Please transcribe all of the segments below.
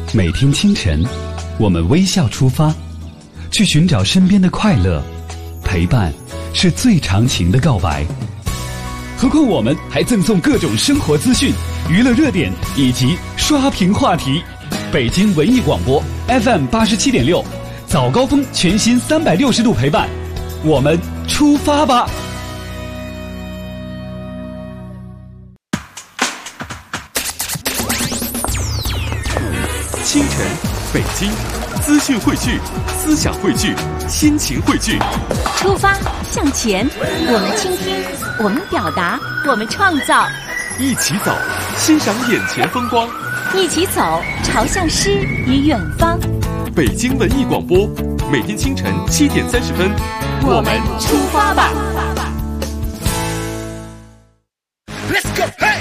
每天清晨，我们微笑出发，去寻找身边的快乐。陪伴是最长情的告白。何况我们还赠送各种生活资讯、娱乐热点以及刷屏话题。北京文艺广播 FM87.6，早高峰全新360度陪伴，我们出发吧！ 清晨，北京，资讯汇聚，思想汇聚，心情汇聚。 出发向前，我们倾听，我们表达，我们创造。 一起走，欣赏眼前风光。 一起走，朝向诗与远方。 北京文艺广播，每天清晨7点30分， 我们出发吧。 Let's go, hey!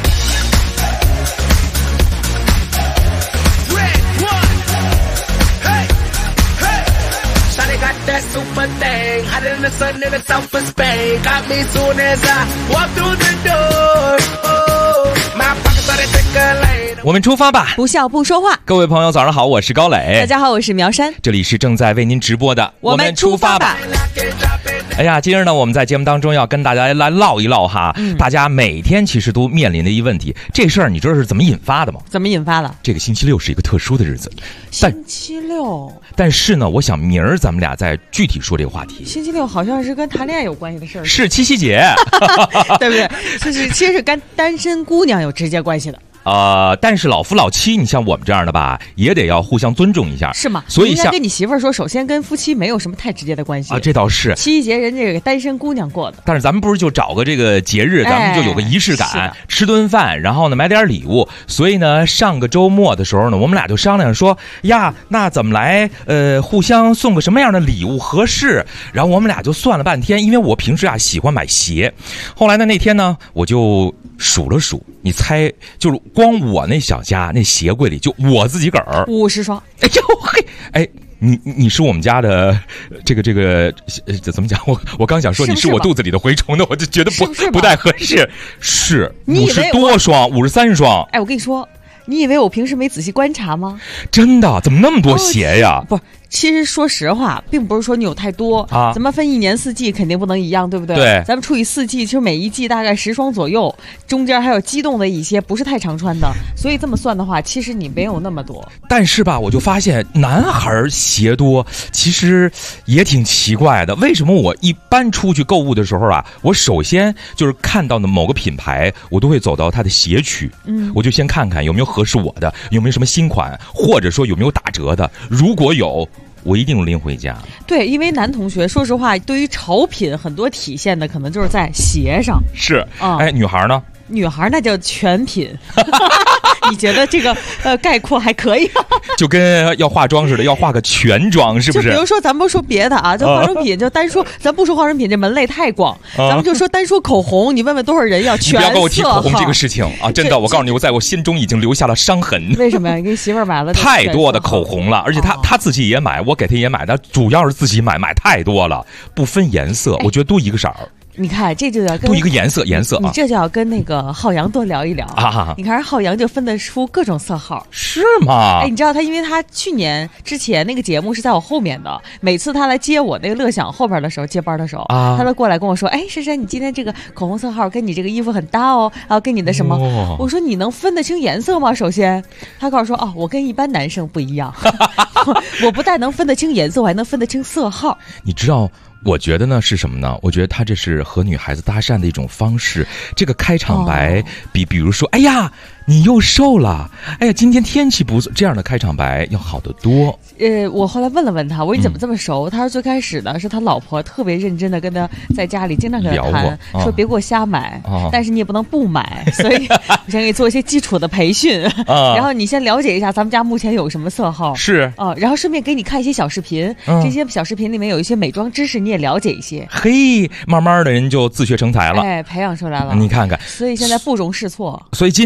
That super thing, hotter than the sun in the south of Spain. Got me soon as I walk through the door. Oh, my pockets started tickling. 我们出发吧， 不笑不说话。 各位朋友，早上好，我是高磊。 大家好，我是苗山。 这里是正在为您直播的我们出发吧。 哎呀，今日呢，我们在节目当中要跟大家来唠一唠哈。大家每天其实都面临的一个问题，这事儿你知道是怎么引发的吗？ 怎么引发的？ 这个星期六是一个特殊的日子， 星期六。 但是呢，我想明儿咱们俩再具体说这个话题。 星期六好像是跟谈恋爱有关系的事儿， 是七夕节， 对不对？就是其实是跟单身姑娘有直接关系的。 但是老夫老妻，你像我们这样的吧，也得要互相尊重一下， 是吗？ 所以应该跟你媳妇儿说，首先跟夫妻没有什么太直接的关系啊，这倒是。 七夕节人这个单身姑娘过的， 但是咱们不是就找个这个节日，咱们就有个仪式感，吃顿饭，然后呢买点礼物。所以呢，上个周末的时候呢，我们俩就商量说呀，那怎么来互相送个什么样的礼物合适？然后我们俩就算了半天，因为我平时啊喜欢买鞋。后来呢那天呢，我就数了数，你猜，就是光我那小家那鞋柜里，就我自己个儿 50双。 哎，就嘿，哎。你是我们家的这个怎么讲？我刚想说你是我肚子里的蛔虫的，我就觉得不太合适。是50多双，53双。 哎，我跟你说，你以为我平时没仔细观察吗？ 真的，怎么那么多鞋呀？ 不。其实说实话，并不是说你有太多啊，咱们分1年4季肯定不能一样，对不对？ 对， 咱们除以4季，其实每一季大概10双左右，中间还有机动的一些不是太常穿的，所以这么算的话，其实你没有那么多。 但是吧，我就发现男孩鞋多，其实也挺奇怪的。为什么我一般出去购物的时候啊，我首先就是看到的某个品牌，我都会走到它的鞋区，我就先看看有没有合适我的，有没有什么新款，或者说有没有打折的，如果有。我一定拎回家。对， 因为男同学说实话，对于潮品很多体现的可能就是在鞋上。 是，哎，女孩呢？ 女孩那叫全品。你觉得这个概括还可以？ 就跟要化妆似的，要化个全妆，是不是？ 就比如说，咱不说别的啊，就化妆品，就单说，咱不说化妆品这门类太广，咱们就说单说口红，你问问多少人要全色号。 你不要跟我提口红这个事情啊！真的，我告诉你，我在我心中已经留下了伤痕。 为什么呀？你给媳妇儿买了太多的口红了，而且她自己也买，我给她也买，但主要是自己买太多了，不分颜色，我觉得都一个色儿。 你看，这就要跟都一个颜色啊！ 你这就要跟那个浩洋多聊一聊啊！你看浩洋就分得出各种色号， 是吗？ 哎，你知道他，因为他去年之前那个节目是在我后面的，每次他来接我那个乐享后边的时候，接班的时候他都过来跟我说：“哎，珊珊，你今天这个口红色号跟你这个衣服很搭哦，然后跟你的什么？”我说：“你能分得清颜色吗？”首先，他告诉我说：“哦，我跟一般男生不一样，我不但能分得清颜色，我还能分得清色号。” 你知道？我觉得呢是什么呢？我觉得他这是和女孩子搭讪的一种方式。这个开场白比如说，哎呀，你又瘦了，哎呀，今天天气不错，这样的开场白要好得多。 我后来问了问他，我说你怎么这么熟？他说最开始呢是他老婆特别认真的跟他在家里经常跟他谈，说别给我瞎买，但是你也不能不买，所以我想给你做一些基础的培训，然后你先了解一下咱们家目前有什么色号， 是然后顺便给你看一些小视频，这些小视频里面有一些美妆知识，你也了解一些。 嘿，慢慢的人就自学成才了， 哎，培养出来了， 你看看， 所以现在不容试错。 所以今天我们想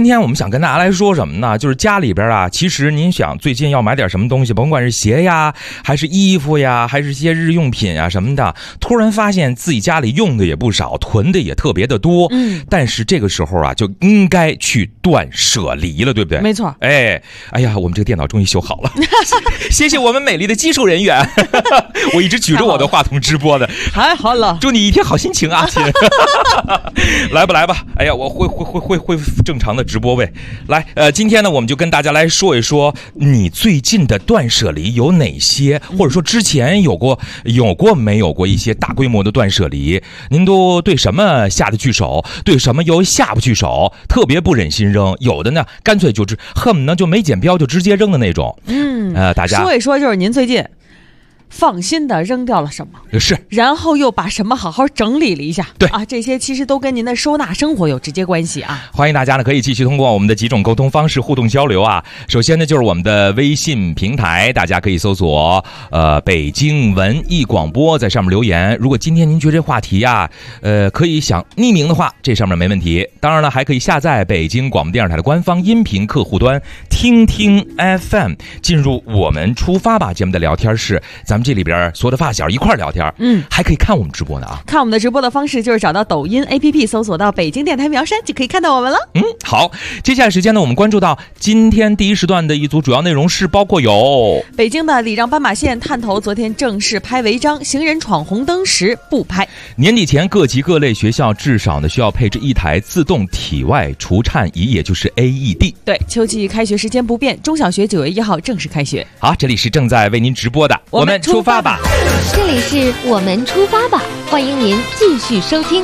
想跟大家来说什么呢？就是家里边啊，其实您想最近要买点什么东西，甭管是鞋呀，还是衣服呀，还是一些日用品啊什么的，突然发现自己家里用的也不少，囤的也特别的多。但是这个时候啊，就应该去断舍离了，对不对？ 没错。 哎呀，我们这个电脑终于修好了，谢谢我们美丽的技术人员。我一直举着我的话筒直播的， 太好了， 祝你一天好心情啊，亲。来吧，哎呀，我会正常的直播位。来，今天呢，我们就跟大家来说一说你最近的断舍离有哪些，或者说之前有过没有过一些大规模的断舍离？您都对什么下得去手，对什么又下不去手，特别不忍心扔，有的呢干脆就是恨不能就没剪标就直接扔的那种。大家说一说，就是您最近放心的扔掉了什么， 是， 然后又把什么好好整理了一下， 对啊，这些其实都跟您的收纳生活有直接关系啊。 欢迎大家呢可以继续通过我们的几种沟通方式互动交流啊。首先呢就是我们的微信平台，大家可以搜索北京文艺广播，在上面留言。如果今天您觉得这话题啊可以想匿名的话，这上面没问题。当然了，还可以下载北京广播电视台的官方音频客户端听听 FM， 进入我们出发吧节目的聊天室，咱们这里边所有的发小一块聊天，还可以看我们直播呢啊！ 看我们的直播的方式就是找到抖音 APP， 搜索到北京电台苗山就可以看到我们了。 好，接下来时间呢，我们关注到今天第一时段的一组主要内容是包括有北京的礼让斑马线探头昨天正式拍违章，行人闯红灯时不拍。 年底前各级各类学校至少呢需要配置一台自动体外除颤仪，也就是 AED。 对，秋季开学时间不变，中小学9月1号正式开学。 好，这里是正在为您直播的我们出发吧， 这里是我们出发吧，欢迎您继续收听。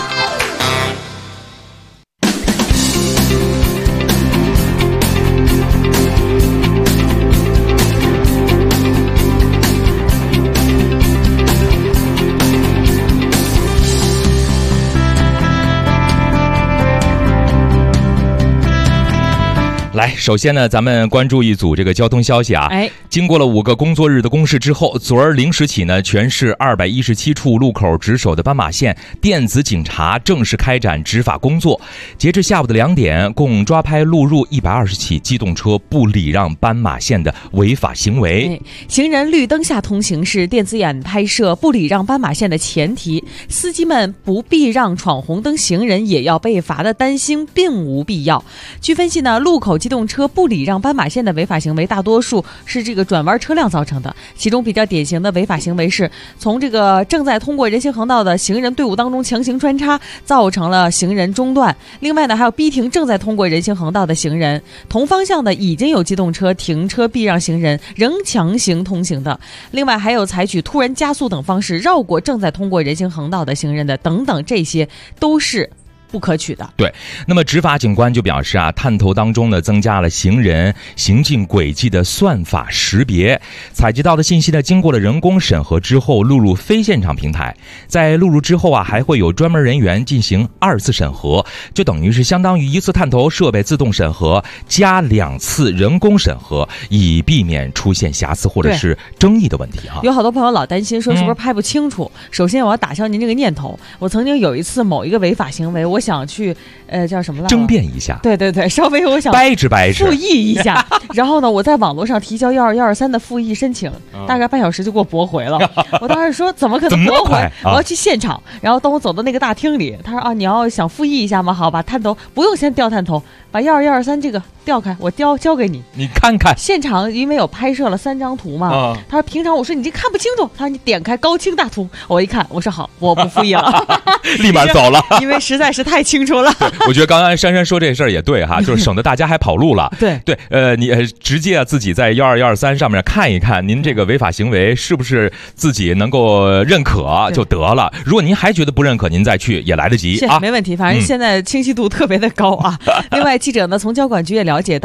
来，首先呢，咱们关注一组这个交通消息啊。经过了5个工作日的公示之后，昨儿0时起呢，全市217处路口值守的斑马线电子警察正式开展执法工作。截至下午的2点，共抓拍录入120起机动车不礼让斑马线的违法行为。 行人绿灯下通行是电子眼拍摄不礼让斑马线的前提，司机们不避让闯红灯行人也要被罚的担心并无必要。据分析呢，路口机动车不礼让斑马线的违法行为大多数是这个转弯车辆造成的，其中比较典型的违法行为是从这个正在通过人行横道的行人队伍当中强行穿插，造成了行人中断。另外呢，还有逼停正在通过人行横道的行人，同方向的已经有机动车停车避让行人仍强行通行的。另外还有采取突然加速等方式绕过正在通过人行横道的行人的等等，这些都是不可取的。 对，那么执法警官就表示啊，探头当中呢增加了行人行进轨迹的算法识别，采集到的信息呢经过了人工审核之后录入非现场平台，在录入之后啊还会有专门人员进行2次审核，就等于是相当于1次探头设备自动审核加2次人工审核，以避免出现瑕疵或者是争议的问题哈。 有好多朋友老担心说是不是拍不清楚，首先我要打消您这个念头，我曾经有一次某一个违法行为，我想去叫什么来争辩一下， 对，稍微我想掰直复议一下然后呢我在网络上提交12123的复议申请，大概半小时就给我驳回了我当时说怎么可能驳回，我要去现场。然后当我走到那个大厅里，他说啊，你要想复议一下吗？好，把探头不用先调探头，把12123这个调开，我交给你， 你看看。 现场因为有拍摄了3张图嘛，他说平常我说你这看不清楚，他说你点开高清大图，我一看，我说好，我不复议了立马走了因为实在是太清楚了我觉得刚刚珊珊说这事儿也对哈，就是省得大家还跑路了对， 你直接自己在12123上面看一看您这个违法行为是不是自己能够认可就得了，如果您还觉得不认可，您再去也来得及啊， 没问题，反正现在清晰度特别的高啊另外记者呢从交管局也了解到，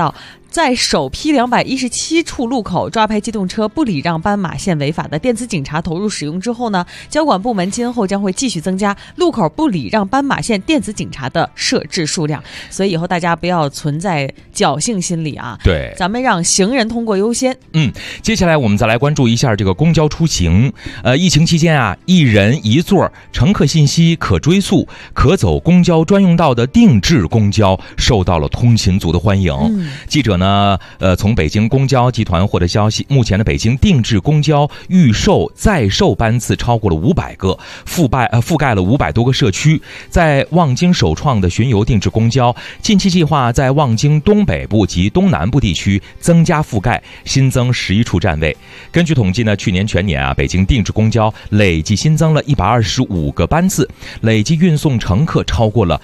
在首批217处路口抓拍机动车不礼让斑马线违法的电子警察投入使用之后呢，交管部门今后将会继续增加路口不礼让斑马线电子警察的设置数量，所以以后大家不要存在侥幸心理啊。 对， 咱们让行人通过优先。 接下来我们再来关注一下这个公交出行。疫情期间啊，一人一座，乘客信息可追溯，可走公交专用道的定制公交受到了通勤族的欢迎。记者呢，从北京公交集团获得消息，目前的北京定制公交预售在售班次超过了500个，覆盖了500多个社区。在望京首创的巡游定制公交，近期计划在望京东北部及东南部地区增加覆盖，新增11处站位。根据统计呢，去年全年啊，北京定制公交累计新增了125个班次，累计运送乘客超过了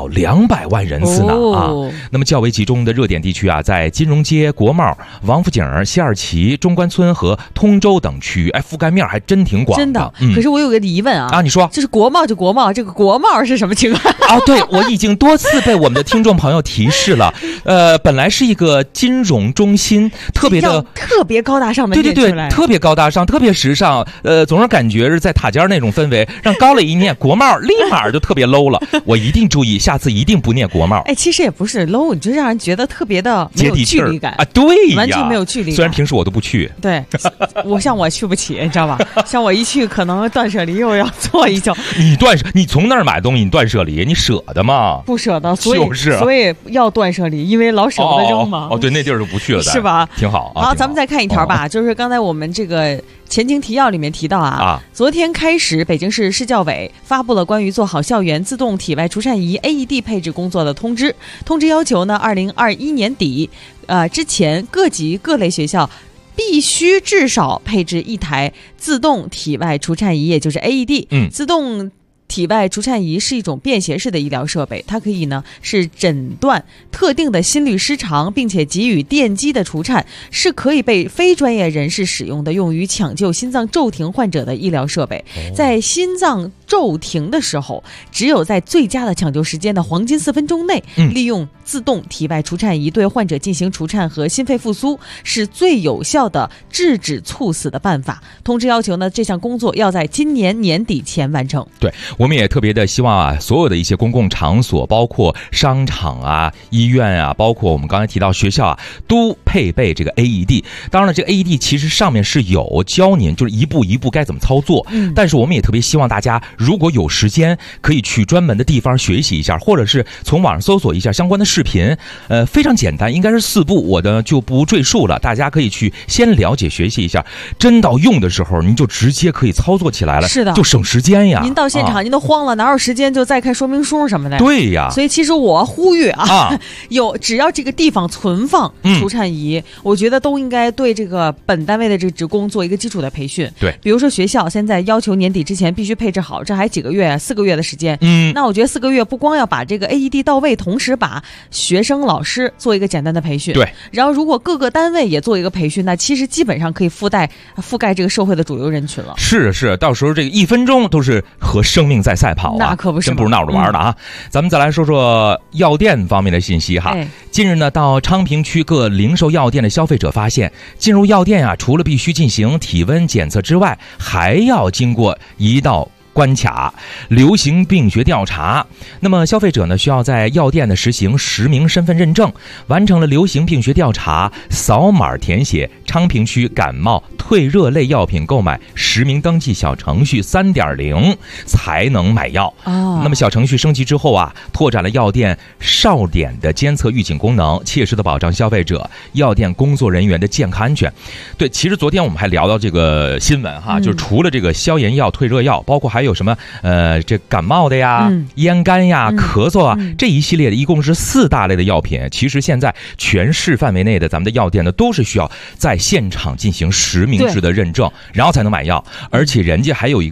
200万人次呢那么较为集中的热点地区啊，在金融街、国贸、王府井、西二旗、中关村和通州等区域，覆盖面还真挺广的。 真的，可是我有个疑问啊， 你说， 就是国贸就国贸，这个国贸是什么情况对，我已经多次被我们的听众朋友提示了。本来是一个金融中心，特别高大上的念出来， 对，特别高大上，特别时尚，总是感觉是在塔尖那种氛围，让高了一念国贸，立马就特别 low 了。我一定注意，下次一定不念国贸。 其实也不是 low， 你就让人觉得特别的没有距离感啊，对呀， 完全没有距离感。 虽然平时我都不去， 对，我去不起，你知道吧？像我一去，可能断舍离又要做一宿。 你从那儿买东西，你断舍离，你舍得吗？ 不舍得，所以要断舍离，因为老舍不得扔嘛。 对，那地儿就不去了， 是吧？ 挺好啊。 好，咱们再看一条吧，就是刚才我们这个前情提要里面提到昨天开始，北京市市教委发布了关于做好校园自动体外除颤仪 AED 配置工作的通知。通知要求呢，2021年底之前各级各类学校必须至少配置1台自动体外除颤仪，也就是 AED。自动体外除颤仪是一种便携式的医疗设备，它可以呢是诊断特定的心律失常，并且给予电击的除颤，是可以被非专业人士使用的，用于抢救心脏骤停患者的医疗设备。在心脏骤停的时候，只有在最佳的抢救时间的黄金4分钟内，利用自动体外除颤仪对患者进行除颤和心肺复苏，是最有效的制止猝死的办法。通知要求呢，这项工作要在今年年底前完成。 对，我们也特别的希望所有的一些公共场所，包括商场医院包括我们刚才提到学校都配备这个 AED。当然了，这个 AED 其实上面是有教您就是一步一步该怎么操作，但是我们也特别希望大家如果有时间，可以去专门的地方学习一下，或者是从网上搜索一下相关的视频，非常简单，应该是4步，我的就不赘述了，大家可以去先了解学习一下，真到用的时候您就直接可以操作起来了， 是的， 就省时间呀。 您到现场您都慌了，哪有时间就再看说明书什么的？ 对呀， 所以其实我呼吁只要这个地方存放除颤仪，我觉得都应该对这个本单位的这个职工做一个基础的培训。 对， 比如说学校现在要求年底之前必须配置好，这还几个月，4个月的时间。那我觉得4个月不光要把这个 AED 到位，同时把学生老师做一个简单的培训。 对， 然后如果各个单位也做一个培训，那其实基本上可以覆盖这个社会的主流人群了。 是，到时候这个1分钟都是和生命在赛跑那可不是， 真不是闹着玩的咱们再来说说药店方面的信息近日呢，到昌平区各零售药店的消费者发现，进入药店除了必须进行体温检测之外，还要经过一道关卡，流行病学调查。那么消费者呢，需要在药店呢实行实名身份认证，完成了流行病学调查，扫码填写昌平区感冒退热类药品购买实名登记小程序 3.0 才能买药。那么小程序升级之后拓展了药店哨点的监测预警功能，切实的保障消费者、药店工作人员的健康安全。对，其实昨天我们还聊到这个新闻就是除了这个消炎药、退热药，包括还有什么这感冒的呀、咽干呀、咳嗽这一系列的一共是4大类的药品。其实现在全市范围内的咱们的药店呢，都是需要在现场进行实名制的认证，然后才能买药。而且人家还有一个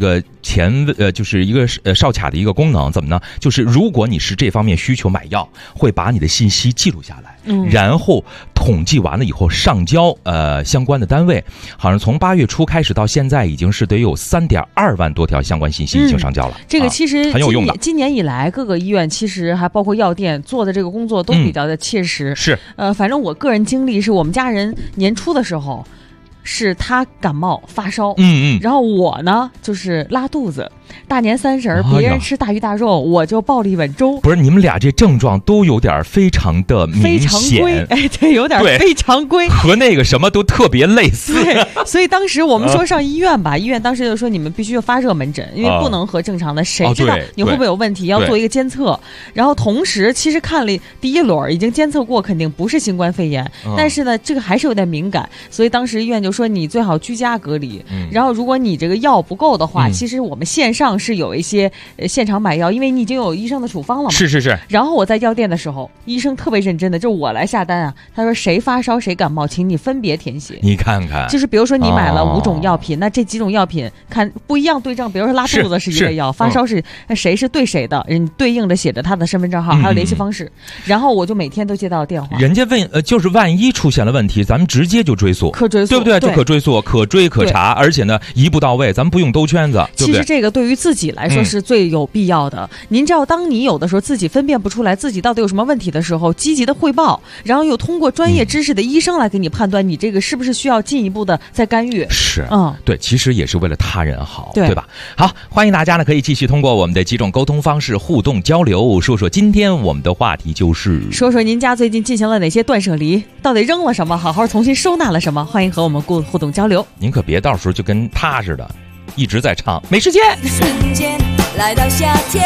就是一个哨卡的一个功能，怎么呢？就是如果你是这方面需求买药，会把你的信息记录下来，然后统计完了以后上交相关的单位。好像从8月初开始到现在，已经是得有3.2万多条相关信息已经上交了。 这个其实很有用的。 今年以来，各个医院其实还包括药店做的这个工作都比较的切实。 是反正我个人经历是我们家人年初的时候。是他感冒发烧，然后我呢就是拉肚子，大年30别人吃大鱼大肉，我就爆了一碗粥。 不是，你们俩这症状都有点非常的明显， 哎，对，有点非常规， 和那个什么都特别类似。 对，所以当时我们说上医院吧，医院当时就说你们必须要发热门诊，因为不能和正常的，谁知道你会不会有问题，要做一个监测。然后同时其实看了第一轮，已经监测过，肯定不是新冠肺炎，但是呢这个还是有点敏感，所以当时医院就说你最好居家隔离。然后如果你这个药不够的话，其实我们线上是有一些现场买药，因为你已经有医生的处方了嘛。 是。 然后我在药店的时候，医生特别认真的，就我来下单啊，他说谁发烧谁感冒，请你分别填写。 你看看， 就是比如说你买了5种药品，那这几种药品看不一样对症，比如说拉肚子是一个药，发烧是那谁是对谁的，人对应的写着他的身份证号还有联系方式。然后我就每天都接到电话， 人家问就是万一出现了问题，咱们直接就追溯， 可追溯， 对不对？就可追溯、可追可查，而且呢一步到位，咱们不用兜圈子，对不对？ 其实这个对于自己来说是最有必要的。您知道，当你有的时候自己分辨不出来自己到底有什么问题的时候，积极的汇报，然后又通过专业知识的医生来给你判断你这个是不是需要进一步的再干预。 是，对，其实也是为了他人好，对吧？好，欢迎大家呢可以继续通过我们的几种沟通方式互动交流，说说今天我们的话题就是说说您家最近进行了哪些断舍离，到底扔了什么，好好重新收纳了什么，欢迎和我们互动交流。 您可别到时候就跟他似的一直在唱没时间。 瞬间来到夏天，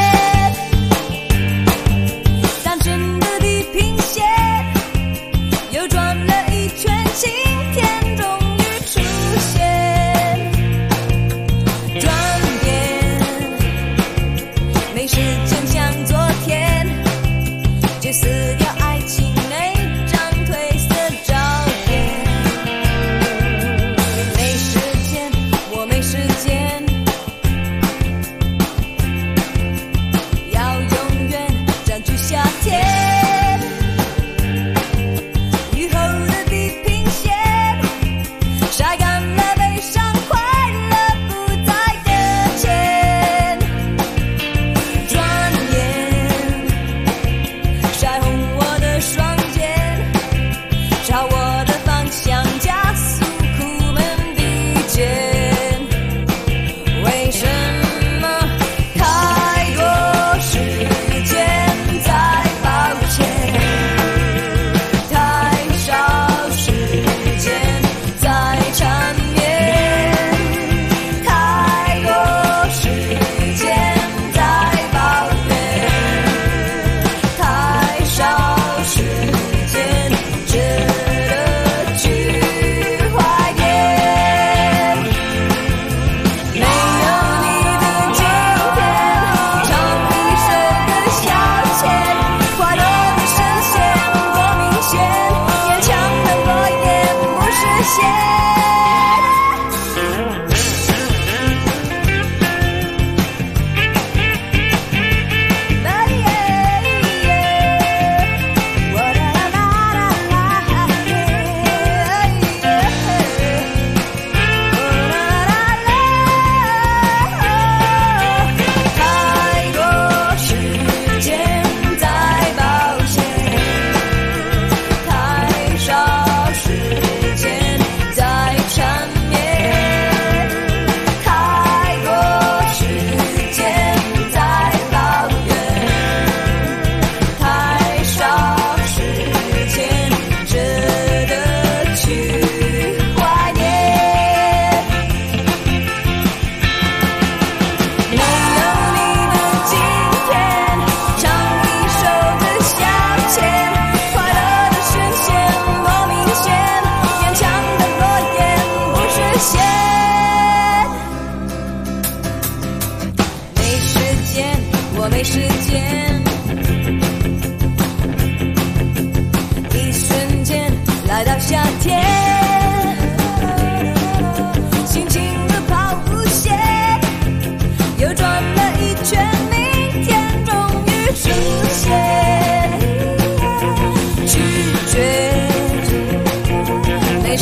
单纯的地平线又转了一圈，晴天终于出现，转眼没时间像昨天，就撕掉爱情那张褪色照片。没时间，我没时间，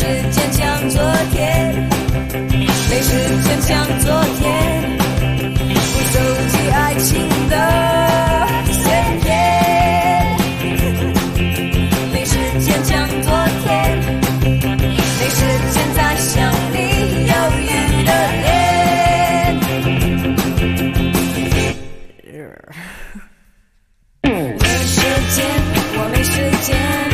时间像昨天，没时间像昨天，不收集爱情的碎片。没时间像昨天，没时间再想你犹豫的脸。没时间，我没时间。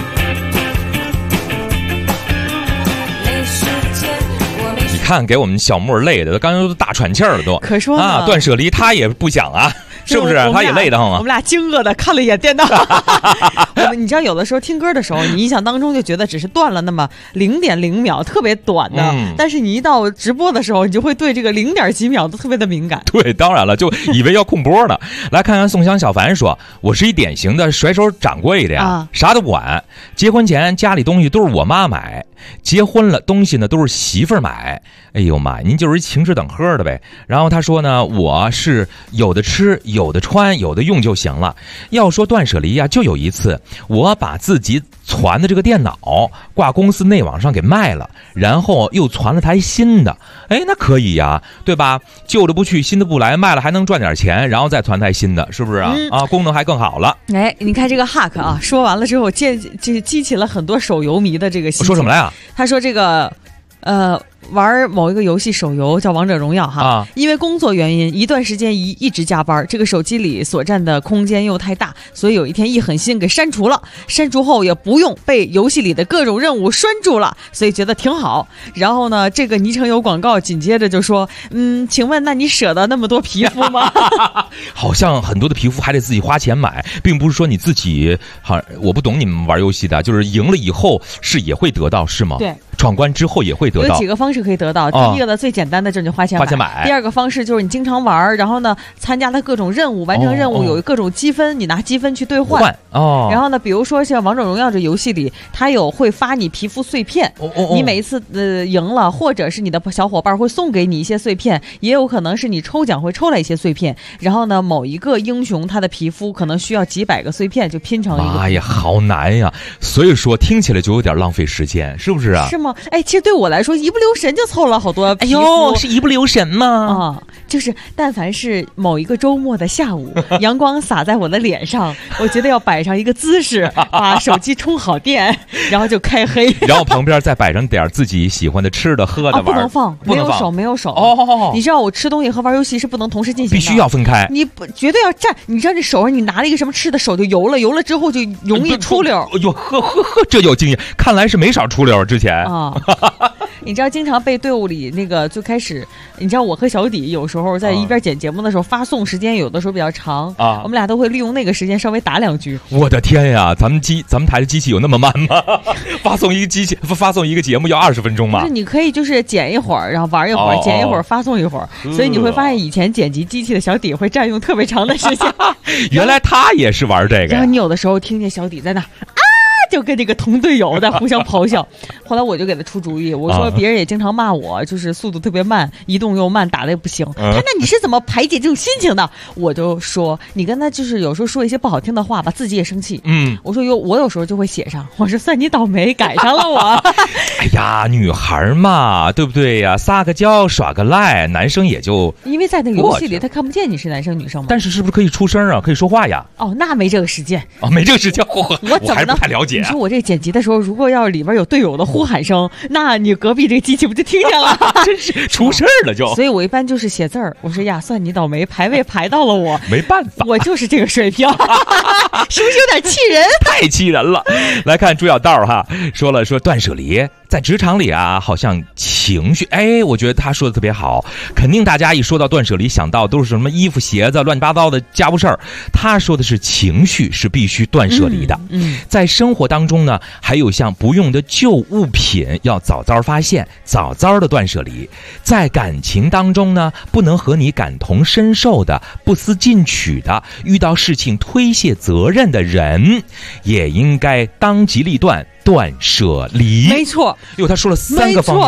看给我们小木累的，刚才都大喘气儿了都。 可说呢啊，断舍离他也不想啊，是不是？他也累得慌啊。 我们俩惊愕的看了一眼电脑。你知道，有的时候听歌的时候，你印象当中就觉得只是断了那么0.0秒，特别短的。但是你一到直播的时候，你就会对这个0.几秒都特别的敏感。 对，当然了，就以为要控播呢。来看看宋香小凡说：“我是一典型的甩手掌柜的呀，啥都不管。结婚前家里东西都是我妈买，结婚了东西呢都是媳妇儿买。哎呦妈，您就是一情吃等喝的呗。”然后他说呢，我是有的吃，有的穿，有的用就行了。要说断舍离呀，就有一次我把自己攒的这个电脑挂公司内网上给卖了，然后又攒了台新的。哎，那可以呀，对吧？旧的不去，新的不来，卖了还能赚点钱，然后再攒台新的，是不是啊？啊，功能还更好了。 哎，你看这个 hack 啊，说完了之后，激起了很多手游迷的这个心情。 说什么来啊？ 他说这个玩某一个游戏手游叫王者荣耀哈，因为工作原因一段时间一直加班，这个手机里所占的空间又太大，所以有一天一狠心给删除了，删除后也不用被游戏里的各种任务拴住了，所以觉得挺好。然后呢，这个昵称有广告紧接着就说，请问那你舍得那么多皮肤吗？ 好像很多的皮肤还得自己花钱买，并不是说你自己我不懂你们玩游戏的，就是赢了以后是也会得到，是吗？ 对， 闯关之后也会得到。 有几个方式可以得到，第一个呢，最简单的就是你花钱买。第二个方式就是你经常玩，然后呢参加的各种任务，完成任务有各种积分，你拿积分去兑换。然后呢，比如说像王者荣耀这游戏里，它有会发你皮肤碎片，你每一次赢了，或者是你的小伙伴会送给你一些碎片，也有可能是你抽奖会抽来一些碎片。然后呢，某一个英雄他的皮肤可能需要几百个碎片就拼成一个。 哎呀，好难呀！所以说听起来就有点浪费时间，是不是啊？ 是吗？哎，其实对我来说一不留神就凑了好多皮肤。 哎呦，是一不留神吗？ 就是但凡是某一个周末的下午，阳光洒在我的脸上，我觉得要摆上一个姿势，把手机充好电，然后就开黑， 然后旁边再摆上点自己喜欢的吃的喝的玩。 不能放，没有手。你知道我吃东西和玩游戏是不能同时进行的， 必须要分开。 你绝对要站，你知道这手上你拿了一个什么吃的，手就油了之后就容易出溜。 哎呦呵，这有经验，看来是没少出溜之前啊。你知道经常被队伍里那个最开始，你知道我和小底有时候在一边剪节目的时候，发送时间有的时候比较长我们俩都会利用那个时间稍微打2句。 我的天呀，咱们台的机器有那么慢吗？发送一个节目要20分钟吗？ 就是你可以就是剪一会儿，然后玩一会儿，剪一会儿，发送一会儿。所以你会发现以前剪辑机器的小底会占用特别长的时间。 原来他也是玩这个。 然后你有的时候听见小底在那就跟这个同队友在互相咆哮。后来我就给他出主意，我说别人也经常骂我，就是速度特别慢，移动又慢，打的也不行。他那你是怎么排解这种心情的？我就说你跟他就是有时候说一些不好听的话吧，自己也生气。我说我有时候就会写上，我说算你倒霉，改上了我。 哎呀，女孩嘛，对不对呀？撒个娇耍个赖，男生也就因为在那个游戏里他看不见你是男生女生嘛。 但是是不是可以出声啊？可以说话呀？ 那没这个时间没这个时间。 我怎么还是不太了解。 你说我这剪辑的时候，如果要里边有队友的呼喊声，那你隔壁这个机器不就听见了？ 真是出事儿了就。 所以我一般就是写字儿，我说呀，算你倒霉，排位排到了我， 没办法， 我就是这个水平，是不是有点气人？ 太气人了。来看朱小道哈，说断舍离在职场里啊，好像情绪，我觉得他说的特别好。肯定大家一说到断舍离，想到都是什么衣服、鞋子、乱七八糟的家务事儿。他说的是情绪是必须断舍离的。在生活当中呢，还有像不用的旧物品要早早发现，早早的断舍离。在感情当中呢，不能和你感同身受的、不思进取的、遇到事情推卸责任的人，也应该当机立断。断舍离， 没错。 他说了3个方面，说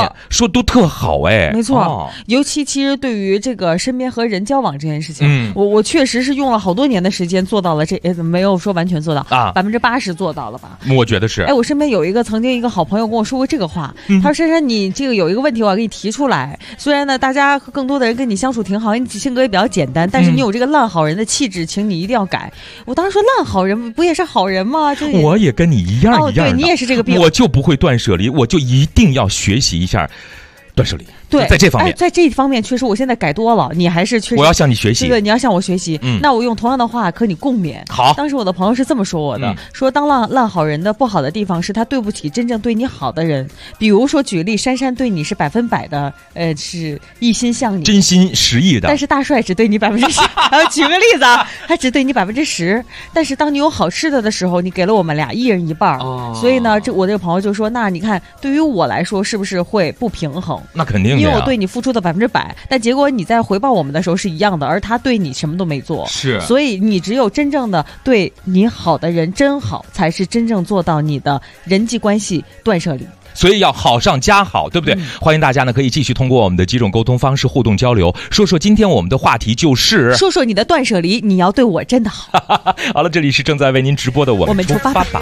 说都特好哎。 没错，尤其其实对于这个身边和人交往这件事情，我确实是用了好多年的时间做到了没有说完全做到啊，80%做到了吧？ 我觉得是。 我身边有曾经一个好朋友跟我说过这个话，他说珊珊，你这个有一个问题我要给你提出来，虽然呢大家更多的人跟你相处挺好，你性格也比较简单，但是你有这个烂好人的气质，请你一定要改。我当时说烂好人不也是好人吗？ 我也跟你一样对，你也是这个病， 我就不会断舍离，我就一定要学习一下断舍离。 对， 在这方面， 在这方面确实我现在改多了，你还是确实我要向你学习。 对，你要向我学习。那我用同样的话和你共勉。 好， 当时我的朋友是这么说我的，说当烂好人的不好的地方是他对不起真正对你好的人。比如说举例，珊珊对你是100%的，是一心向你， 真心实意的。 但是大帅只对你10%。举个例子啊，他只对你10%。但是当你有好吃的时候，你给了我们俩一人一半。所以呢，我这个朋友就说，那你看，对于我来说是不是会不平衡？ 那肯定的呀， 因为我对你付出的100%，但结果你在回报我们的时候是一样的，而他对你什么都没做。 是， 所以你只有真正的对你好的人真好，才是真正做到你的人际关系断舍离。 所以要好上加好，对不对？欢迎大家呢可以继续通过我们的几种沟通方式互动交流，说说今天我们的话题就是说说你的断舍离，你要对我真的好。 好了，这里是正在为您直播的我们出发吧。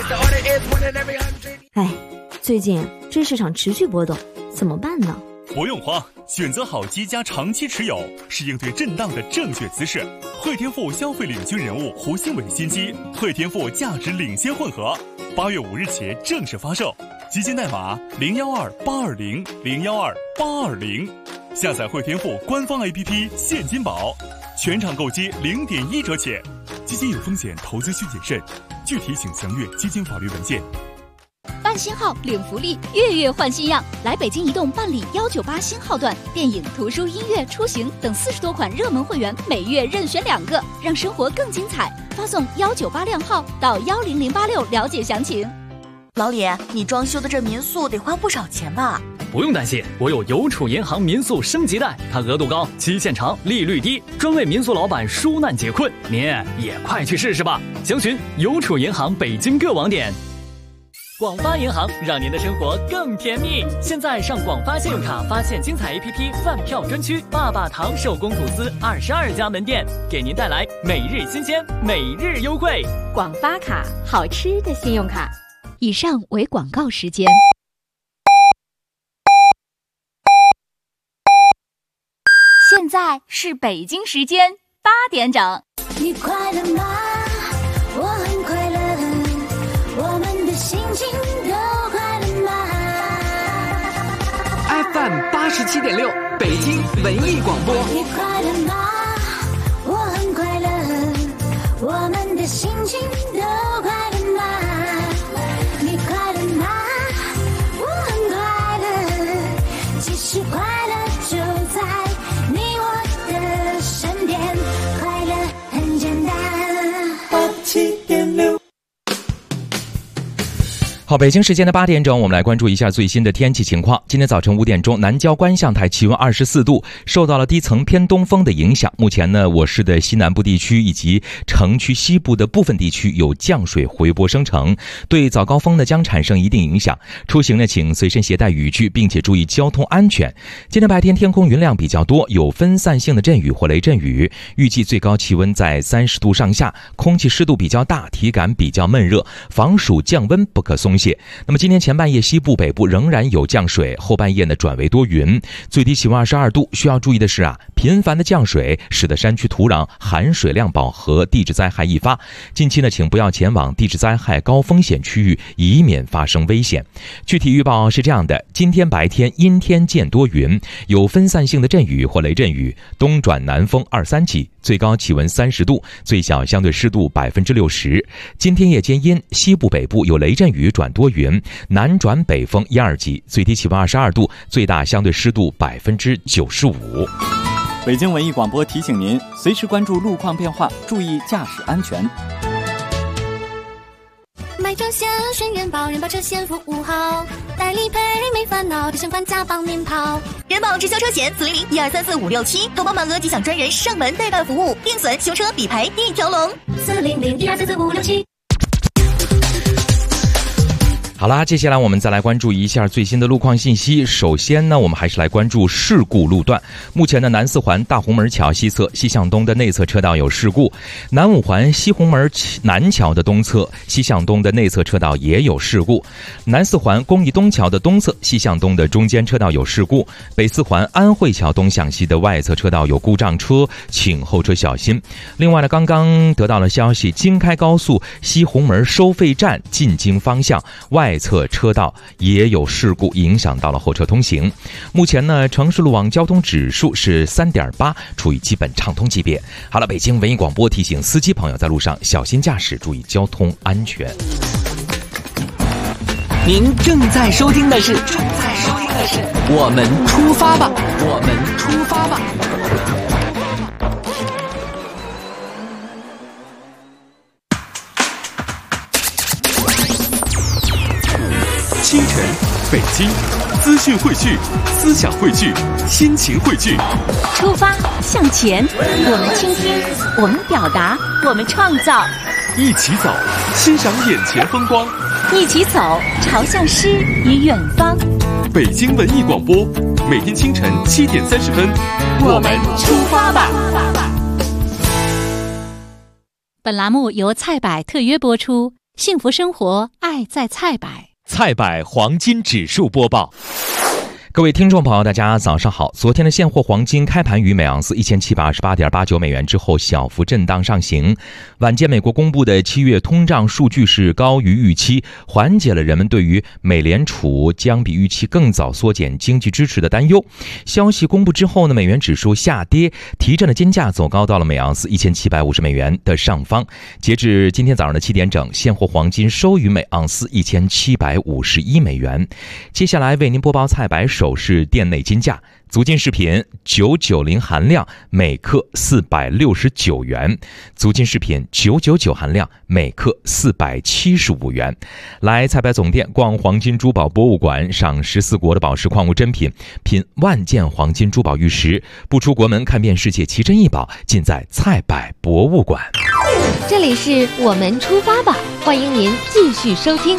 最近这市场持续波动，怎么办呢？ 不用慌，选择好机加长期持有是应对震荡的正确姿势。汇添富消费领军人物胡新伟新机汇添富价值领先混合，8月5日起正式发售，基金代码012820012820，下载汇添富官方 APP 现金宝，全场购机0.1折起。基金有风险，投资需谨慎，具体请详阅基金法律文件。 办新号领福利，月月换新样，来北京移动办理198新号段，电影、图书、音乐、出行等40多款热门会员，每月任选2个，让生活更精彩。发送198靓号到10086了解详情。 老李，你装修的这民宿得花不少钱吧？ 不用担心，我有邮储银行民宿升级贷，它额度高，期限长，利率低，专为民宿老板纾难解困。您也快去试试吧！详询邮储银行北京各网点。广发银行让您的生活更甜蜜。现在上广发信用卡发现精彩 APP 饭票专区，爸爸堂手工吐司22家门店，给您带来每日新鲜、每日优惠。 广发卡，好吃的信用卡。 以上为广告时间。现在是北京时间8点整。 你快乐吗？我很快乐，我们的心情都快乐吗 ？FM 87.6，北京文艺广播。 你快乐吗？我很快乐，我们的心情都快乐吗？你快乐吗？我很快乐，其实快乐就在你我的身边，快乐很简单。87.6。 好，北京时间的8点整，我们来关注一下最新的天气情况。今天早晨5点钟，南郊观象台气温24度，受到了低层偏东风的影响。目前呢，我市的西南部地区以及城区西部的部分地区有降水回波生成，对早高峰呢将产生一定影响。出行呢，请随身携带雨具，并且注意交通安全。今天白天天空云量比较多，有分散性的阵雨或雷阵雨，预计最高气温在30度上下，空气湿度比较大，体感比较闷热，防暑降温不可松懈。那么今天前半夜西部北部仍然有降水，后半夜呢转为多云，最低气温22度。需要注意的是频繁的降水使得山区土壤含水量饱和，地质灾害易发。近期呢，请不要前往地质灾害高风险区域，以免发生危险。具体预报是这样的：今天白天阴天见多云，有分散性的阵雨或雷阵雨，东转南风2-3级，最高气温30度，最小相对湿度60%。今天夜间阴，西部北部有雷阵雨转多云，南转北风1-2级，最低气温22度，最大相对湿度95%。 北京文艺广播提醒您，随时关注路况变化，注意驾驶安全。 买车险选人保，人保车险服务好，代理赔没烦恼，提前款加帮您跑。 人保直销车险400-1234567，投保满额即享专人上门代办服务，定损、修车、理赔一条龙。 400-1234567。 好啦，接下来我们再来关注一下最新的路况信息。首先呢，我们还是来关注事故路段。目前的南四环大红门桥西侧西向东的内侧车道有事故，南五环西红门南桥的东侧西向东的内侧车道也有事故，南四环公益东桥的东侧西向东的中间车道有事故，北四环安慧桥东向西的外侧车道有故障车，请后车小心。另外呢，刚刚得到了消息，京开高速西红门收费站进京方向外侧车道也有事故，影响到了后车通行。目前呢，城市路网交通指数是3.8，处于基本畅通级别。好了，北京文艺广播提醒司机朋友在路上小心驾驶，注意交通安全。 您正在收听的是我们出发吧，我们出发吧。 清晨，北京，资讯汇聚，思想汇聚，心情汇聚。 出发，向前，我们倾听，我们表达，我们创造。 一起走，欣赏眼前风光。 一起走，朝向诗与远方。 北京文艺广播，每天清晨7点30分， 我们出发吧。 本栏目由菜百特约播出，幸福生活，爱在菜百。 菜百黄金指数播报。 各位听众朋友，大家早上好。昨天的现货黄金开盘于每盎司1728.89美元之后小幅震荡上行。晚间美国公布的7月通胀数据是高于预期，缓解了人们对于美联储将比预期更早缩减经济支持的担忧。消息公布之后呢，美元指数下跌，提振的金价走高到了每盎司1750美元的上方。截至今天早上的7点整，现货黄金收于每盎司1751美元。接下来为您播报菜百首饰店内金价，足金饰品990含量每克469元，足金饰品999含量每克475元。来菜百总店逛黄金珠宝博物馆，赏14国的宝石矿物珍品，品万件黄金珠宝玉石，不出国门看遍世界奇珍异宝，尽在菜百博物馆。 这里是我们出发吧，欢迎您继续收听。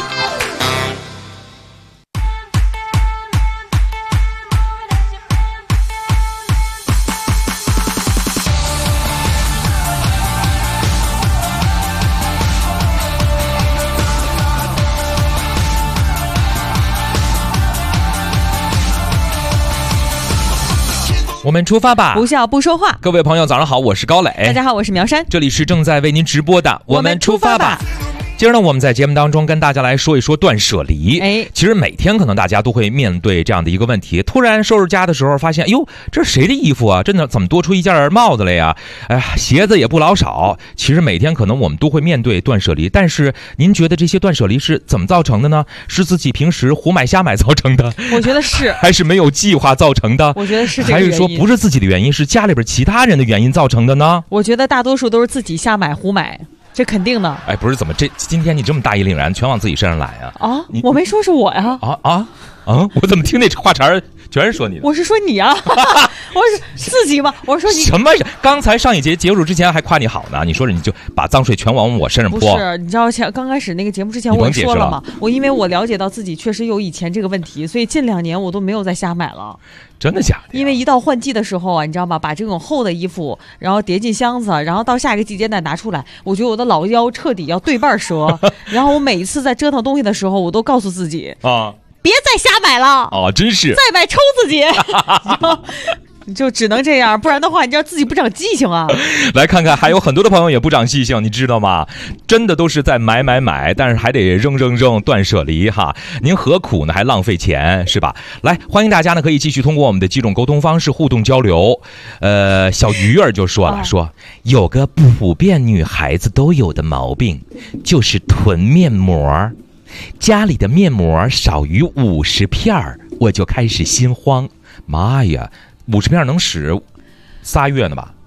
我们出发吧， 不笑不说话。 各位朋友早上好，我是高磊。 大家好，我是苗山。 这里是正在为您直播的我们出发吧。今儿呢，我们在节目当中跟大家来说一说断舍离。其实每天可能大家都会面对这样的一个问题，突然收拾家的时候发现，哟，这是谁的衣服啊？真的怎么多出一件帽子来呀？哎呀，鞋子也不老少。其实每天可能我们都会面对断舍离，但是您觉得这些断舍离是怎么造成的呢？是自己平时胡买瞎买造成的？ 我觉得是。 还是没有计划造成的？ 我觉得是这个原因。 还是说不是自己的原因，是家里边其他人的原因造成的呢？ 我觉得大多数都是自己瞎买胡买。这肯定的。 哎，不是，怎么今天你这么大义凛然，全往自己身上来啊？ 啊，我没说是我呀。 我怎么听那话茬全是说你的？ 我是说你啊，我是自己嘛。我说你什么？刚才上一节结束之前还夸你好呢，你说你就把脏水全往我身上泼。 不是，你知道刚开始那个节目之前我也说了嘛，因为我了解到自己确实有以前这个问题，所以近2年我都没有再瞎买了。 真的假的？ 因为一到换季的时候啊，你知道吗？把这种厚的衣服，然后叠进箱子，然后到下一个季节再拿出来，我觉得我的老腰彻底要对半折。然后我每一次在折腾东西的时候，我都告诉自己啊，别再瞎买了。 哦，真是再买抽自己。就只能这样，不然的话，你知道自己不长记性啊。 来看看，还有很多的朋友也不长记性，你知道吗？真的都是在买，但是还得扔，断舍离哈。您何苦呢？还浪费钱是吧？来，欢迎大家呢，可以继续通过我们的几种沟通方式互动交流。小鱼儿就说了，说有个普遍女孩子都有的毛病，就是囤面膜。家里的面膜少于50片，我就开始心慌。妈呀！50片能使3月呢吧？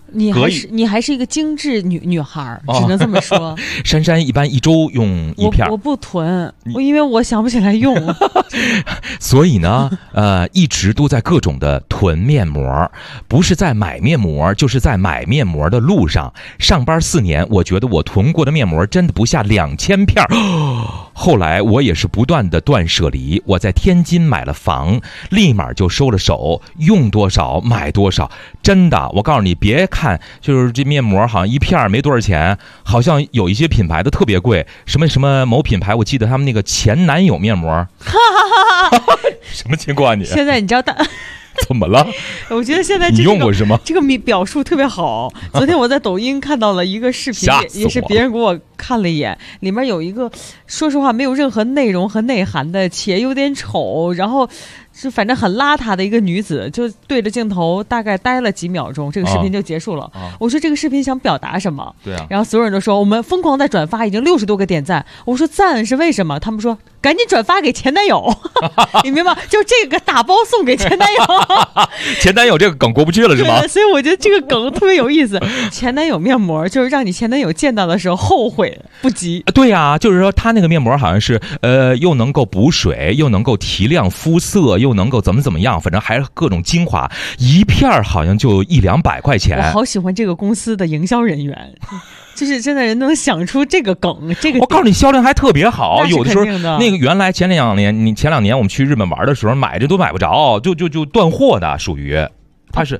你还是一个精致女孩，只能这么说。 珊珊一般一周用一片， 我不囤，因为我想不起来用。 所以呢，一直都在各种的囤面膜，不是在买面膜，就是在买面膜的路上。上班4年，我觉得我囤过的面膜真的不下2000片。后来我也是不断的断舍离，我在天津买了房，立马就收了手，用多少买多少。真的，我告诉你，别看就是这面膜好像一片没多少钱，好像有一些品牌的特别贵，什么某品牌，我记得他们那个前男友面膜。什么情况啊你？ 现在你知道怎么了？ 我觉得现在你用过是吗？ 这个表述特别好。昨天我在抖音看到了一个视频，也是别人给我看了一眼，里面有一个说实话没有任何内容和内涵的，且有点丑，然后是反正很邋遢的一个女子，就对着镜头大概待了几秒钟，这个视频就结束了。我说这个视频想表达什么？ 对啊。 然后所有人都说我们疯狂在转发，已经60多个点赞。我说赞是为什么？他们说赶紧转发给前男友，你明白吗？就这个打包送给前男友。 前男友这个梗过不去了是吗？ 所以我觉得这个梗特别有意思。前男友面膜就是让你前男友见到的时候后悔不及。 对啊，就是说他那个面膜好像是又能够补水，又能够提亮肤色，又能够怎么样，反正还是各种精华，一片好像就100-200块钱。 我好喜欢这个公司的营销人员。就是真的人能想出这个梗，这个我告诉你销量还特别好，有的时候那个原来前2年我们去日本玩的时候买这都买不着，就断货的，属于它是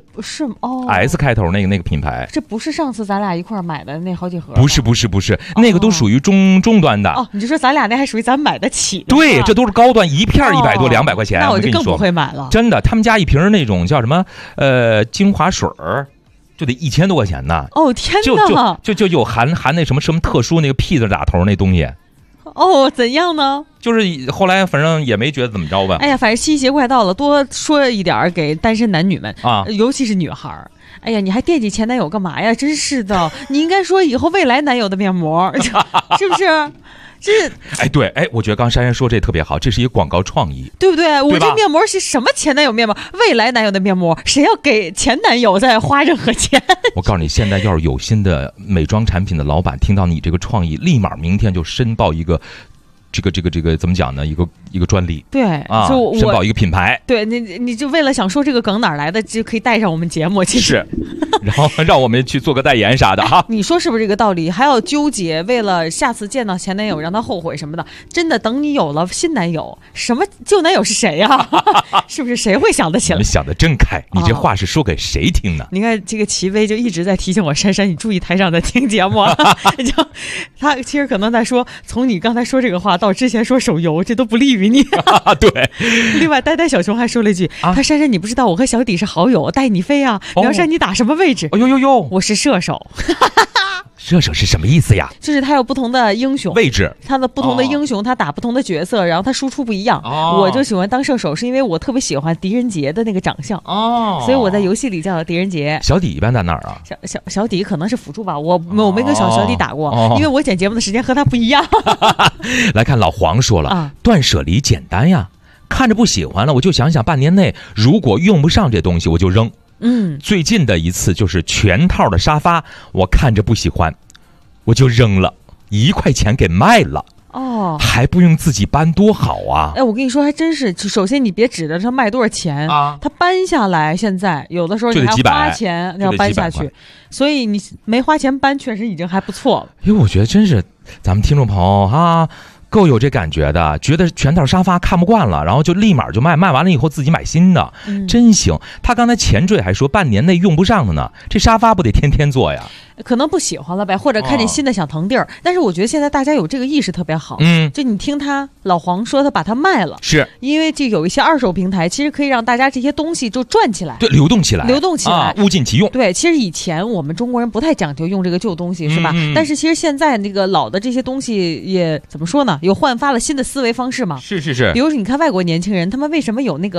S 开头那个品牌。 这不是上次咱俩一块买的那好几盒？ 不是，那个都属于中端的。 哦，你就说咱俩那还属于咱买得起的。 对，这都是高端，一片100多200块钱。 那我就更不会买了。 真的，他们家一瓶那种叫什么精华水儿。就得1000多块钱呢！ 哦天哪！ 就有含那什么特殊那个 P 字打头那东西。 哦，怎样呢？ 就是后来反正也没觉得怎么着吧。 哎呀，反正7夕快到了，多说一点给单身男女们啊， 尤其是女孩。哎呀，你还惦记前男友干嘛呀？真是的，你应该说以后未来男友的面膜，是不是？ 对，我觉得刚珊珊说这特别好，这是一个广告创意， 对不对？我这面膜是什么前男友面膜？未来男友的面膜，谁要给前男友再花任何钱？ 我告诉你，现在要是有新的美妆产品的老板听到你这个创意，立马明天就申报一个。这个怎么讲呢？一个专利， 对啊，申报一个品牌， 对，你就为了想说这个梗哪来的，就可以带上我们节目，其实是，然后让我们去做个代言啥的哈。 你说是不是这个道理？还要纠结，为了下次见到前男友让他后悔什么的，真的等你有了新男友，什么旧男友是谁呀？是不是谁会想得起来？ 你想得真开，你这话是说给谁听呢？ 你看这个齐薇就一直在提醒我，珊珊，你注意台上在听节目。他其实可能在说，从你刚才说这个话到之前说手游，这都不利于你。 对。 另外，呆呆小熊还说了一句：“他珊珊，你不知道我和小迪是好友，带你飞啊！苗山，你打什么位置？” 哎呦， 我是射手。 射手是什么意思呀？ 就是他有不同的英雄位置， 他的不同的英雄，他打不同的角色，然后他输出不一样。我就喜欢当射手，是因为我特别喜欢狄仁杰的那个长相所以我在游戏里叫狄仁杰。 小迪一般在哪儿啊？ 小迪可能是辅助吧，我没跟小迪打过，因为我剪节目的时间和他不一样。 来看老黄说了，断舍离简单呀，看着不喜欢了，我就想半年内如果用不上这东西，我就扔。最近的一次就是全套的沙发，我看着不喜欢，我就扔了，1块钱给卖了。还不用自己搬，多好啊！ 我跟你说，还真是。首先，你别指着他卖多少钱啊，他搬下来，现在有的时候你还花钱要搬下去，所以你没花钱搬，确实已经还不错了。 因为我觉得真是咱们听众朋友哈。够有这感觉的，觉得全套沙发看不惯了，然后就立马就卖完了以后自己买新的，真行。他刚才前缀还说半年内用不上的呢，这沙发不得天天坐呀？ 可能不喜欢了呗，或者看见新的想腾地儿。但是我觉得现在大家有这个意识特别好，就你听他老黄说他把它卖了， 是因为就有一些二手平台，其实可以让大家这些东西就赚起来， 对，流动起来，物尽其用。 对，其实以前我们中国人不太讲究用这个旧东西，是吧？但是其实现在那个老的这些东西也怎么说呢？有焕发了新的思维方式嘛？ 是。 比如说，你看外国年轻人，他们为什么有那个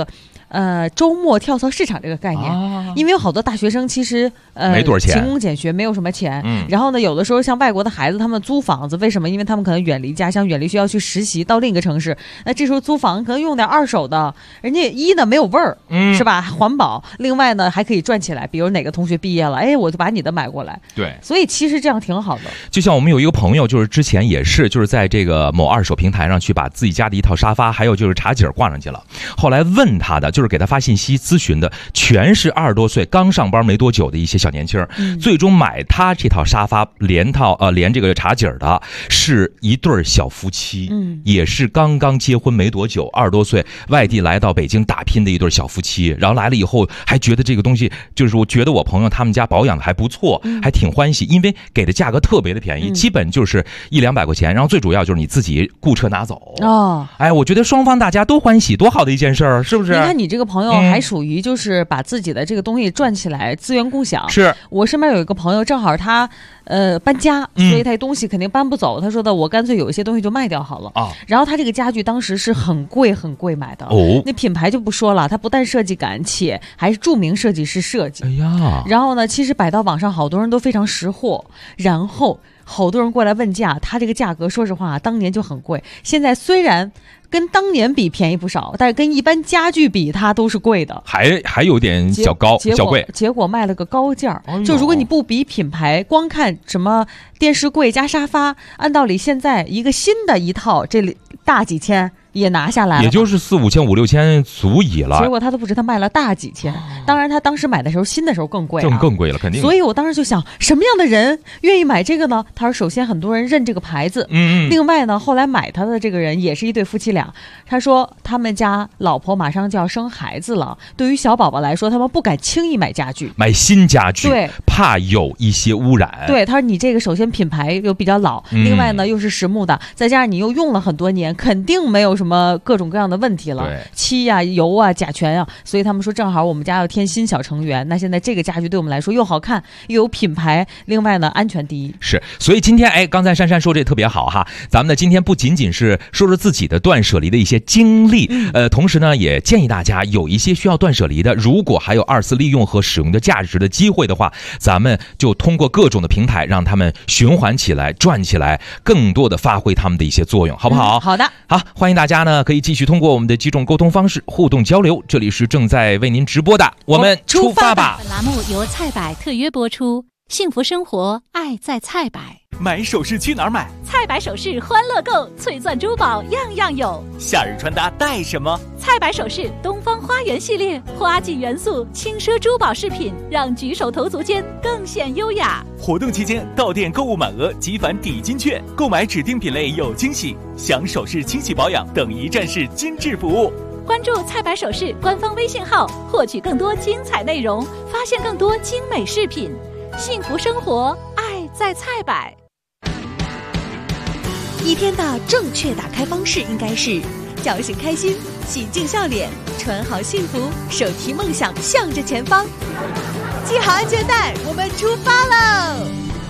周末跳蚤市场这个概念，因为有好多大学生其实没多少钱， 勤工俭学，没有什么钱。然后呢，有的时候像外国的孩子，他们租房子，为什么？因为他们可能远离家乡，远离学校去实习，到另一个城市，那这时候租房可能用点二手的，人家一呢没有味儿，是吧？环保，另外呢还可以赚起来。比如哪个同学毕业了，哎，我就把你的买过来。 对， 所以其实这样挺好的。 就像我们有一个朋友，就是之前也是，就是在这个某二手平台上去把自己家的一套沙发，还有就是茶几挂上去了。后来问他的，就是给他发信息咨询的，全是20多岁刚上班没多久的一些小年轻。最终买他这套沙发连这个茶几的是一对小夫妻，也是刚刚结婚没多久，20多岁外地来到北京打拼的一对小夫妻。然后来了以后还觉得这个东西，就是我觉得我朋友他们家保养的还不错，还挺欢喜，因为给的价格特别的便宜，基本就是100-200块钱，然后最主要就是你自己雇车拿走。哎，我觉得双方大家都欢喜，多好的一件事儿，是不是？ 你看你这个朋友还属于就是把自己的这个东西赚起来，资源共享。 是我身边有一个朋友，正好他搬家，所以他东西肯定搬不走。他说的，我干脆有一些东西就卖掉好了。然后他这个家具当时是很贵买的，那品牌就不说了，他不但设计感，且还是著名设计师设计。 哎呀， 然后呢，其实摆到网上，好多人都非常识货，然后好多人过来问价，他这个价格说实话当年就很贵，现在虽然跟当年比便宜不少，但是跟一般家具比它都是贵的， 还有点小贵， 结果卖了个高价。就如果你不比品牌，光看什么电视柜加沙发，按道理现在一个新的一套这里大几千也拿下来了， 也就是4-5千、5-6千足矣了。 结果他都不知道他卖了大几千。当然他当时买的时候新的时候更贵， 更贵了，肯定。 所以我当时就想，什么样的人愿意买这个呢？他说首先很多人认这个牌子，另外呢后来买他的这个人也是一对夫妻俩。他说他们家老婆马上就要生孩子了，对于小宝宝来说他们不敢轻易买家具， 买新家具， 对， 怕有一些污染。 对，他说你这个首先品牌又比较老，另外呢又是实木的，再加上你又用了很多年，肯定没有什么各种各样的问题了，漆啊、油啊、甲醛啊。所以他们说正好我们家要添新小成员，那现在这个家具对我们来说又好看又有品牌，另外呢安全第一。 是，所以今天刚才珊珊说这特别好哈，咱们呢今天不仅仅是说说自己的断舍离的一些经历，同时呢也建议大家有一些需要断舍离的，如果还有2次利用和使用的价值的机会的话，咱们就通过各种的平台让他们循环起来，转起来，更多的发挥他们的一些作用，好不好？ 好的， 好，欢迎大家呢可以继续通过我们的几种沟通方式互动交流。这里是正在为您直播的我们出发吧。 本栏目由菜百特约播出，幸福生活，爱在菜百。 买首饰去哪儿买？ 菜百首饰欢乐购，翠钻珠宝样样有。 夏日穿搭带什么？ 菜百首饰东方花园系列，花季元素轻奢珠宝饰品，让举手投足间更显优雅。 活动期间到店购物满额即返抵金券，购买指定品类有惊喜，享首饰清洗保养等一站式精致服务。 关注菜百首饰官方微信号，获取更多精彩内容，发现更多精美饰品。幸福生活，爱在菜百。 一天的正确打开方式应该是叫醒开心，洗净笑脸，穿好幸福，手提梦想向着前方，系好安全带，我们出发喽！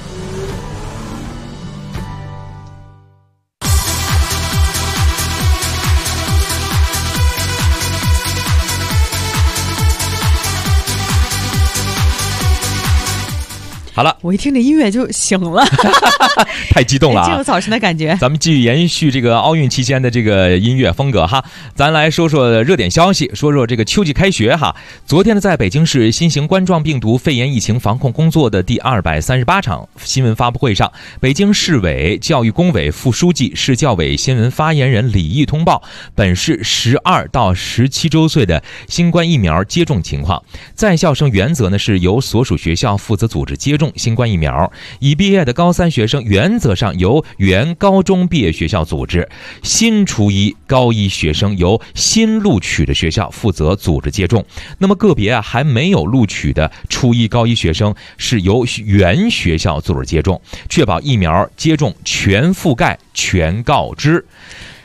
好了， 我一听这音乐就醒了， 太激动了， 进入早晨的感觉。 咱们继续延续这个奥运期间的这个音乐风格哈，咱来说说热点消息，说说这个秋季开学哈。昨天呢，在北京市新型冠状病毒肺炎疫情防控工作的第238场新闻发布会上，北京市委教育工委副书记、市教委新闻发言人李毅通报本市12到17周岁的新冠疫苗接种情况。在校生原则呢是由所属学校负责组织接种新冠疫苗，已毕业的高3学生原则上由原高中毕业学校组织，新初一、高1学生由新录取的学校负责组织接种。那么个别还没有录取的初一、高1学生是由原学校组织接种，确保疫苗接种全覆盖、全告知。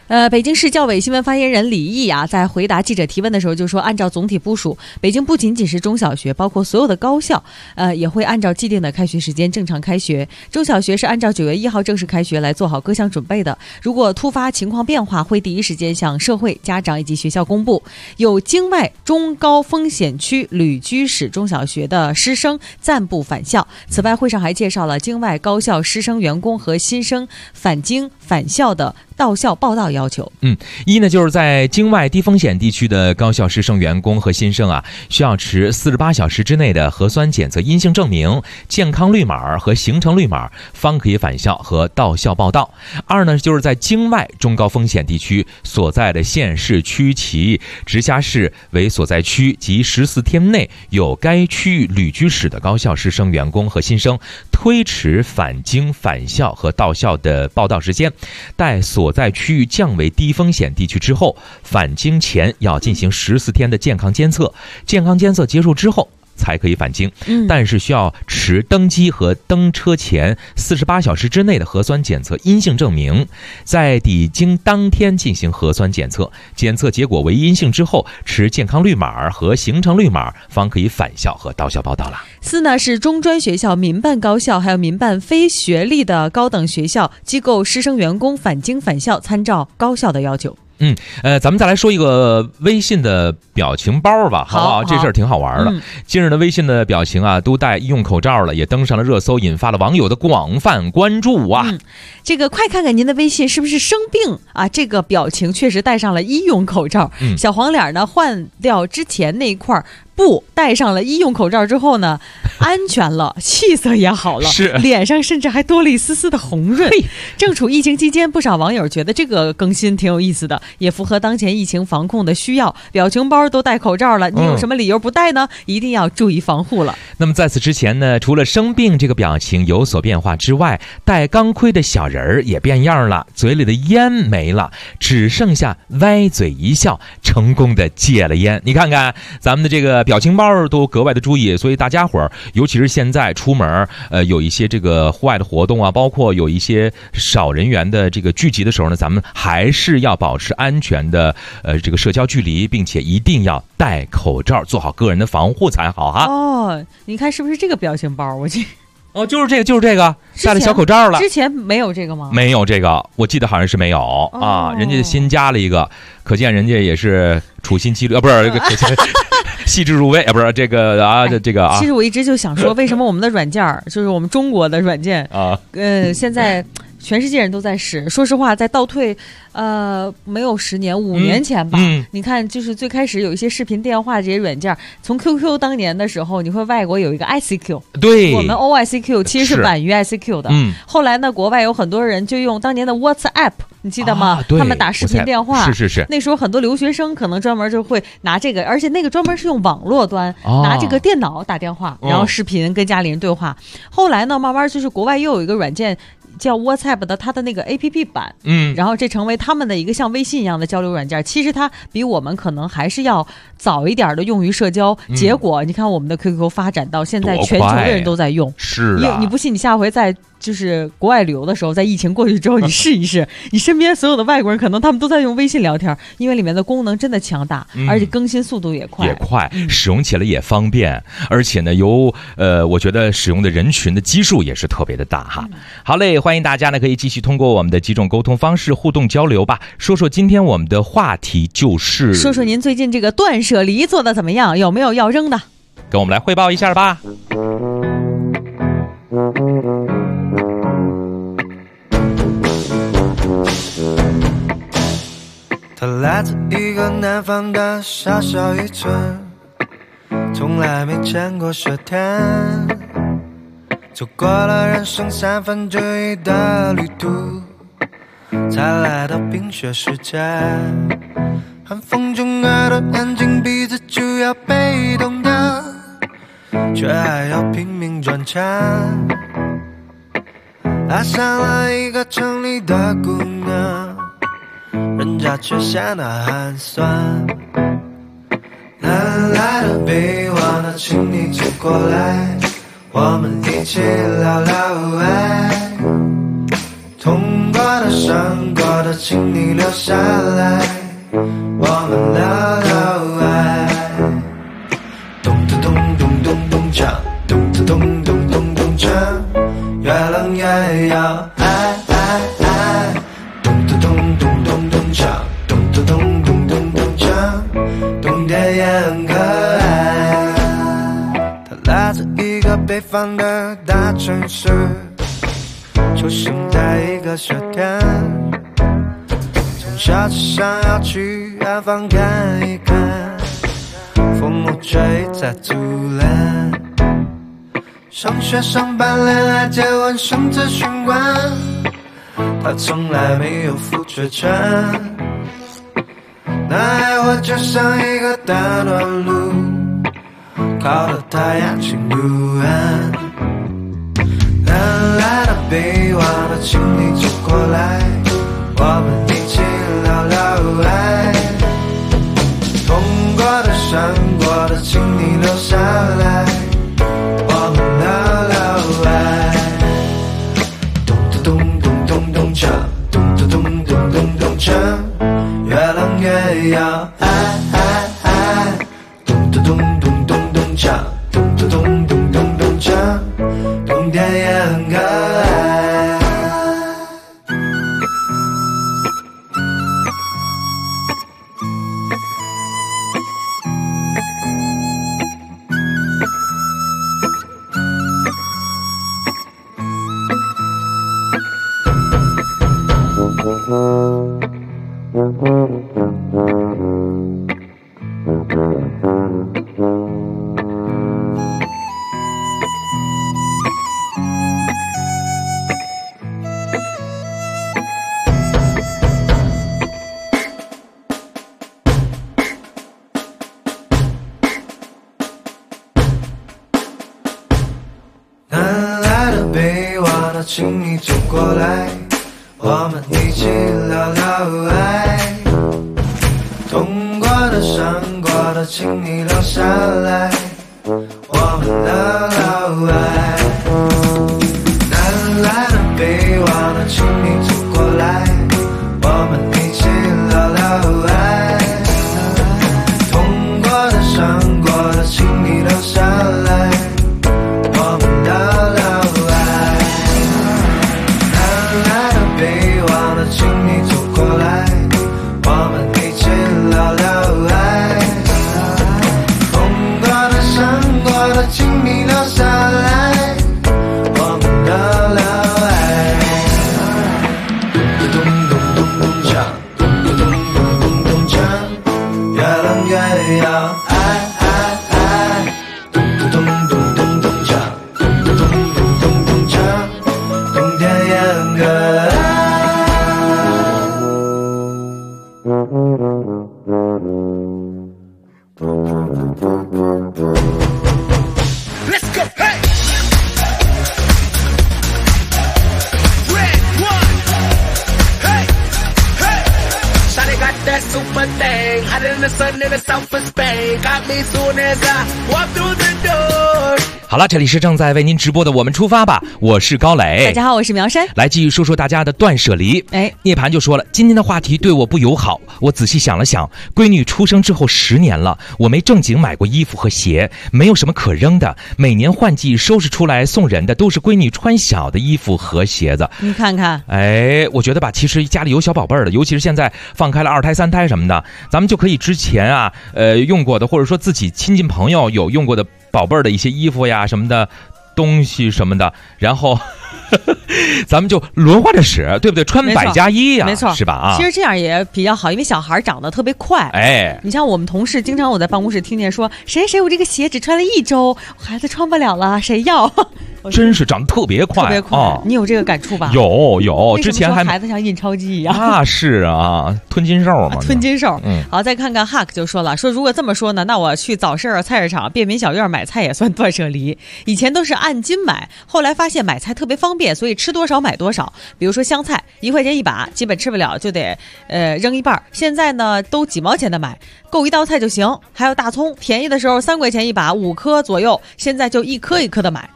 北京市教委新闻发言人李毅啊，在回答记者提问的时候就说，按照总体部署，北京不仅仅是中小学，包括所有的高校，也会按照既定的开学时间正常开学。中小学是按照9月1号正式开学来做好各项准备的。如果突发情况变化，会第一时间向社会、家长以及学校公布。有京外中高风险区旅居史中小学的师生暂不返校。此外，会上还介绍了京外高校师生员工和新生返京返校的到校报到要求。 一呢，就是在京外低风险地区的高校师生员工和新生啊，需要持48小时之内的核酸检测阴性证明、健康绿码和行程绿码，方可以返校和到校报到。二呢，就是在京外中高风险地区所在的县市区其直辖市为所在区及14天内有该区域旅居史的高校师生员工和新生，推迟返京返校和到校的报到时间，待所在区域降为低风险地区之后，返京前要进行14天的健康监测，健康监测结束之后才可以返京，但是需要持登机和登车前48小时之内的核酸检测阴性证明，在抵京当天进行核酸检测，检测结果为阴性之后，持健康绿码和行程绿码，方可以返校和到校报到了。 四呢是中专学校、民办高校还有民办非学历的高等学校机构师生员工返京返校参照高校的要求。 咱们再来说一个微信的表情包吧，好不好？这事儿挺好玩的。近日的微信的表情啊，都戴医用口罩了，也登上了热搜，引发了网友的广泛关注啊。 这个快看看您的微信是不是生病啊？这个表情确实戴上了医用口罩，小黄脸呢换掉之前那一块布，戴上了医用口罩之后呢，安全了，气色也好了， 是脸上甚至还多了一丝丝的红润。正处疫情期间，不少网友觉得这个更新挺有意思的，也符合当前疫情防控的需要。表情包都戴口罩了，你有什么理由不戴呢？一定要注意防护了。 那么在此之前呢，除了生病这个表情有所变化之外，戴钢盔的小人儿也变样了，嘴里的烟没了，只剩下歪嘴一笑，成功的戒了烟。你看看咱们的这个表情包都格外的注意，所以大家伙儿，尤其是现在出门，有一些这个户外的活动啊，包括有一些少人员的这个聚集的时候呢，咱们还是要保持安全的这个社交距离，并且一定要戴口罩，做好个人的防护才好哈。 你看是不是这个表情包？ 就是这个，戴了小口罩了。 之前没有这个吗？ 没有这个，我记得好像是没有啊。人家新加了一个，可见人家也是处心积虑啊，不是细致入微啊，不是这个啊，这个啊。 其实我一直就想说，为什么我们的软件就是我们中国的软件啊，现在全世界人都在使。说实话，在倒退没有10年5年前吧，你看就是最开始有一些视频电话这些软件，从 QQ 当年的时候，你会外国有一个 ICQ， 对， 我们 OICQ 其实是晚于 ICQ 的。后来呢，国外有很多人就用当年的 WhatsApp， 你记得吗？他们打视频电话， 是。 那时候很多留学生可能专门就会拿这个，而且那个专门是用网络端拿这个电脑打电话，然后视频跟家里人对话。后来呢，慢慢就是国外又有一个软件叫 WhatsApp 的，它的那个 APP 版，然后这成为他们的一个像微信一样的交流软件。其实它比我们可能还是要早一点的用于社交。结果你看我们的 QQ 发展到现在，全球的人都在用。 是你不信，你下回在就是国外旅游的时候，在疫情过去之后，你试一试，你身边所有的外国人可能他们都在用微信聊天，因为里面的功能真的强大，而且更新速度也快， 使用起来也方便，而且呢，我觉得使用的人群的基数也是特别的大哈。好嘞，欢迎大家呢可以继续通过我们的几种沟通方式互动交流吧。说说今天我们的话题就是说说您最近这个断舍离做的怎么样，有没有要扔的？ 跟我们来汇报一下吧。 他来自一个南方的小小渔村，从来没见过雪天，走过了人生1/3的旅途，才来到冰雪世界。寒风中耳朵眼睛鼻子就要被冻的，却还要拼命赚钱，爱上了一个城里的姑娘，人家却显得寒酸。蓝蓝的臂弯呢，请你走过来，我们一起聊聊爱。 痛过的伤过的请你留下来，我们聊聊爱。咚咚咚咚咚咚锵，咚咚咚咚咚咚锵，越冷越要爱爱爱。咚咚咚咚咚咚锵，咚咚咚咚咚咚锵，冬天也很可爱。他来自一个北方的大城市，出生在一个雪天，从小就想要去远方看一看，父母却一再阻拦。上学上班恋爱结婚甚至循环，他从来没有付出权。那爱我就像一个大暖炉，烤得太阳晴不安。南来的北往的请你走过来，我们一起聊聊爱。痛过的伤过的请你留下来，我们聊聊爱。咚咚咚咚咚咚锵，咚咚咚咚咚咚锵，越冷越要爱爱爱。咚咚咚咚咚咚锵，咚咚咚咚咚咚锵，冬天也很可爱。南来的北往的请你走过来，我们一起聊聊爱。痛过的伤过的请你留下来，我们聊聊爱。南来的北往的请你走过来，我们一起聊聊爱。痛过的伤过的请你留下来，我们聊聊爱。南来的北往的请你走过来，我们一起聊聊爱。痛过的伤过的请你留下来，我们聊聊爱。咚咚咚咚咚锵，咚咚咚咚咚锵，越冷越要爱爱爱。咚咚咚咚咚咚锵，咚咚咚咚咚咚锵，冬天也很可爱。 Let's go, hey! Red one, hey, hey! Shawty got that super thing, hotter than the sun in the south of Spain. Got me soon as I walk through the door. 好了，这里是正在为您直播的我们出发吧，我是高磊。 大家好，我是苗山。 来继续说说大家的断舍离。涅槃就说了，今天的话题对我不友好。我仔细想了想，闺女出生之后10年了，我没正经买过衣服和鞋，没有什么可扔的。每年换季收拾出来送人的都是闺女穿小的衣服和鞋子。 你看看， 我觉得吧，其实家里有小宝贝儿的，尤其是现在放开了2胎3胎什么的，咱们就可以之前啊，用过的，或者说自己亲近朋友有用过的宝贝儿的一些衣服呀什么的东西什么的，然后咱们就轮换着使，对不对？穿百家衣呀， 没错， 是吧？啊， 其实这样也比较好，因为小孩长得特别快。你像我们同事，经常我在办公室听见说，谁谁我这个鞋只穿了1周，孩子穿不了了，谁要？ 真是长得特别快， 特别快啊！你有这个感触吧？ 有，之前还孩子像印钞机一样。 那是啊，吞金兽嘛， 吞金兽。好，再看看 Huck 就说了，说如果这么说呢，那我去早市菜市场、便民小院买菜也算断舍离。以前都是按斤买，后来发现买菜特别方便，所以吃多少买多少。比如说香菜1块钱1把，基本吃不了就得扔一半。现在呢都几毛钱的买，够1道菜就行。还有大葱，便宜的时候3块钱1把，5颗左右，现在就1颗1颗的买。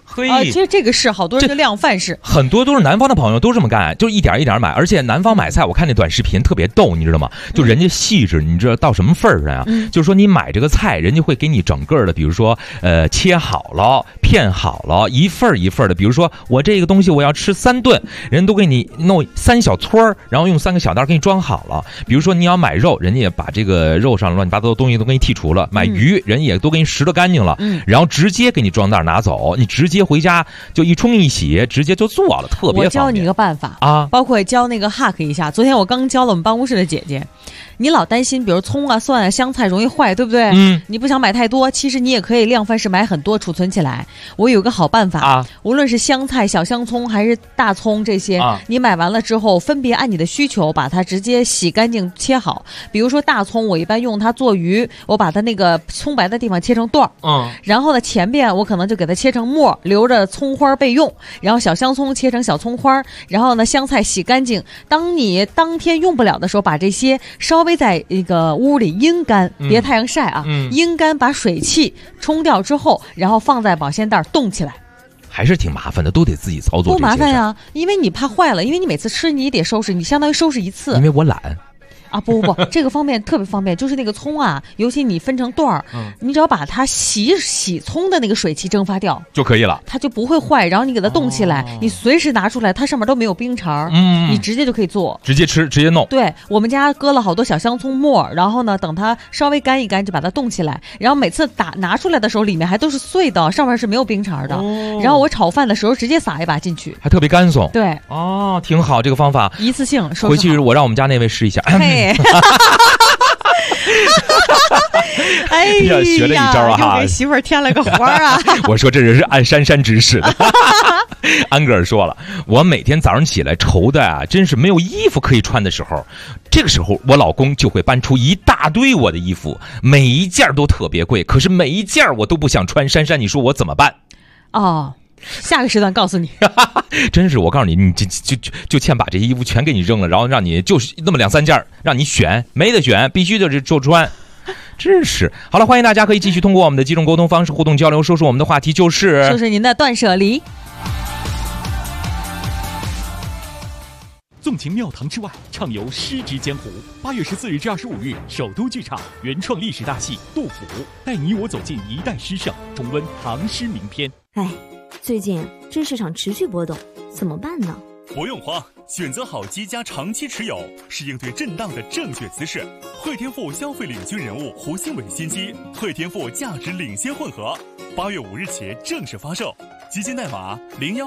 其实这个是好多人就量贩式， 很多都是南方的朋友都这么干，就一点一点买。而且南方买菜，我看那短视频特别逗，你知道吗？就人家细致，你知道到什么份儿上啊？就是说你买这个菜，人家会给你整个的，比如说切好了、片好了，一份一份的。比如说我这个东西我要吃3顿，人都给你弄3小撮儿，然后用3个小袋给你装好了。比如说你要买肉，人家也把这个肉上乱七八糟的东西都给你剔除了。买鱼，人也都给你拾掇干净了，然后直接给你装袋拿走，你直接回家就一冲一洗，直接就做了，特别方便。 我教你一个办法啊， 包括教那个 hack 一下。昨天我刚教了我们办公室的姐姐，你老担心比如葱啊、蒜啊、香菜容易坏，对不对？你不想买太多，其实你也可以量贩式买很多储存起来。我有个好办法啊，无论是香菜、小香葱还是大葱这些，你买完了之后分别按你的需求把它直接洗干净切好。比如说大葱，我一般用它做鱼，我把它那个葱白的地方切成段然后呢前边我可能就给它切成末，留着葱花备用。然后小香葱切成小葱花，然后呢香菜洗干净。当你当天用不了的时候，把这些稍微在一个屋里阴干，别太阳晒啊，阴干把水汽冲掉之后，然后放在保鲜袋冻起来。 还是挺麻烦的，都得自己操作。 不麻烦呀，因为你怕坏了，因为你每次吃你得收拾，你相当于收拾一次。 因为我懒。 啊不，这个方面特别方便，就是那个葱啊，尤其你分成段儿，你只要把它洗葱的那个水汽蒸发掉就可以了， 它就不会坏。然后你给它冻起来，你随时拿出来，它上面都没有冰碴，你直接就可以做， 直接吃，直接弄。 对，我们家搁了好多小香葱末，然后呢，等它稍微干一干，就把它冻起来。然后每次拿出来的时候，里面还都是碎的，上面是没有冰碴的。然后我炒饭的时候直接撒一把进去， 还特别干松。 对， 哦，挺好，这个方法一次性。 回去我让我们家那位试一下。 哎呀， 学了一招啊， 又给媳妇儿添了个活啊！ 我说这人是按珊珊指使的。安格尔说了，我每天早上起来愁的啊，真是没有衣服可以穿的时候，这个时候我老公就会搬出一大堆我的衣服，每一件都特别贵，可是每一件我都不想穿。珊珊，你说我怎么办？ 哦。下个时段告诉你。 真是，我告诉你，你就欠把这些衣服全给你扔了，然后让你就是那么2-3件，让你选，没得选，必须就穿。真是好了，欢迎大家可以继续通过我们的几种沟通方式互动交流，说说我们的话题就是您的断舍离。 纵情庙堂之外，畅游诗之江湖。8月14日至25日，首都剧场原创历史大戏《杜甫》，带你我走进一代诗圣，重温唐诗名篇。 最近这市场持续波动，怎么办呢？ 不用慌，选择好机加长期持有是应对震荡的正确姿势。汇添富消费领军人物胡新伟新机汇添富价值领先混合，8月5日起正式发售，基金代码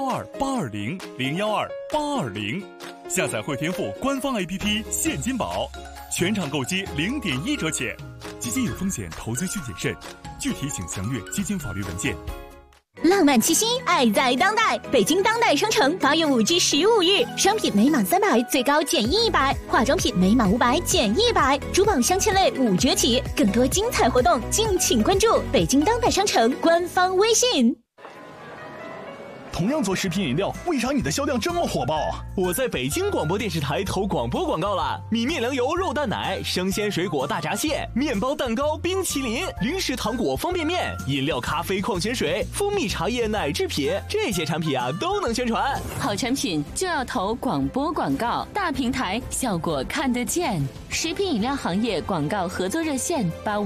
012820012820，下载汇添富官方 APP 现金宝，全场购机0.1折起。基金有风险，投资需谨慎，具体请详阅基金法律文件。 浪漫气息，爱在当代。北京当代商城8月5至15日，商品每满300最高减100，化妆品每满500减100，珠宝镶嵌类5折起。更多精彩活动，敬请关注北京当代商城官方微信。 同样做食品饮料，为啥你的销量这么火爆啊？我在北京广播电视台投广播广告了，米面粮油肉蛋奶、生鲜水果大闸蟹、面包蛋糕、冰淇淋、零食糖果、方便面、饮料、咖啡、矿泉水、蜂蜜茶叶、奶制品，这些产品啊都能宣传。 好产品就要投广播广告，大平台效果看得见。食品饮料行业广告合作热线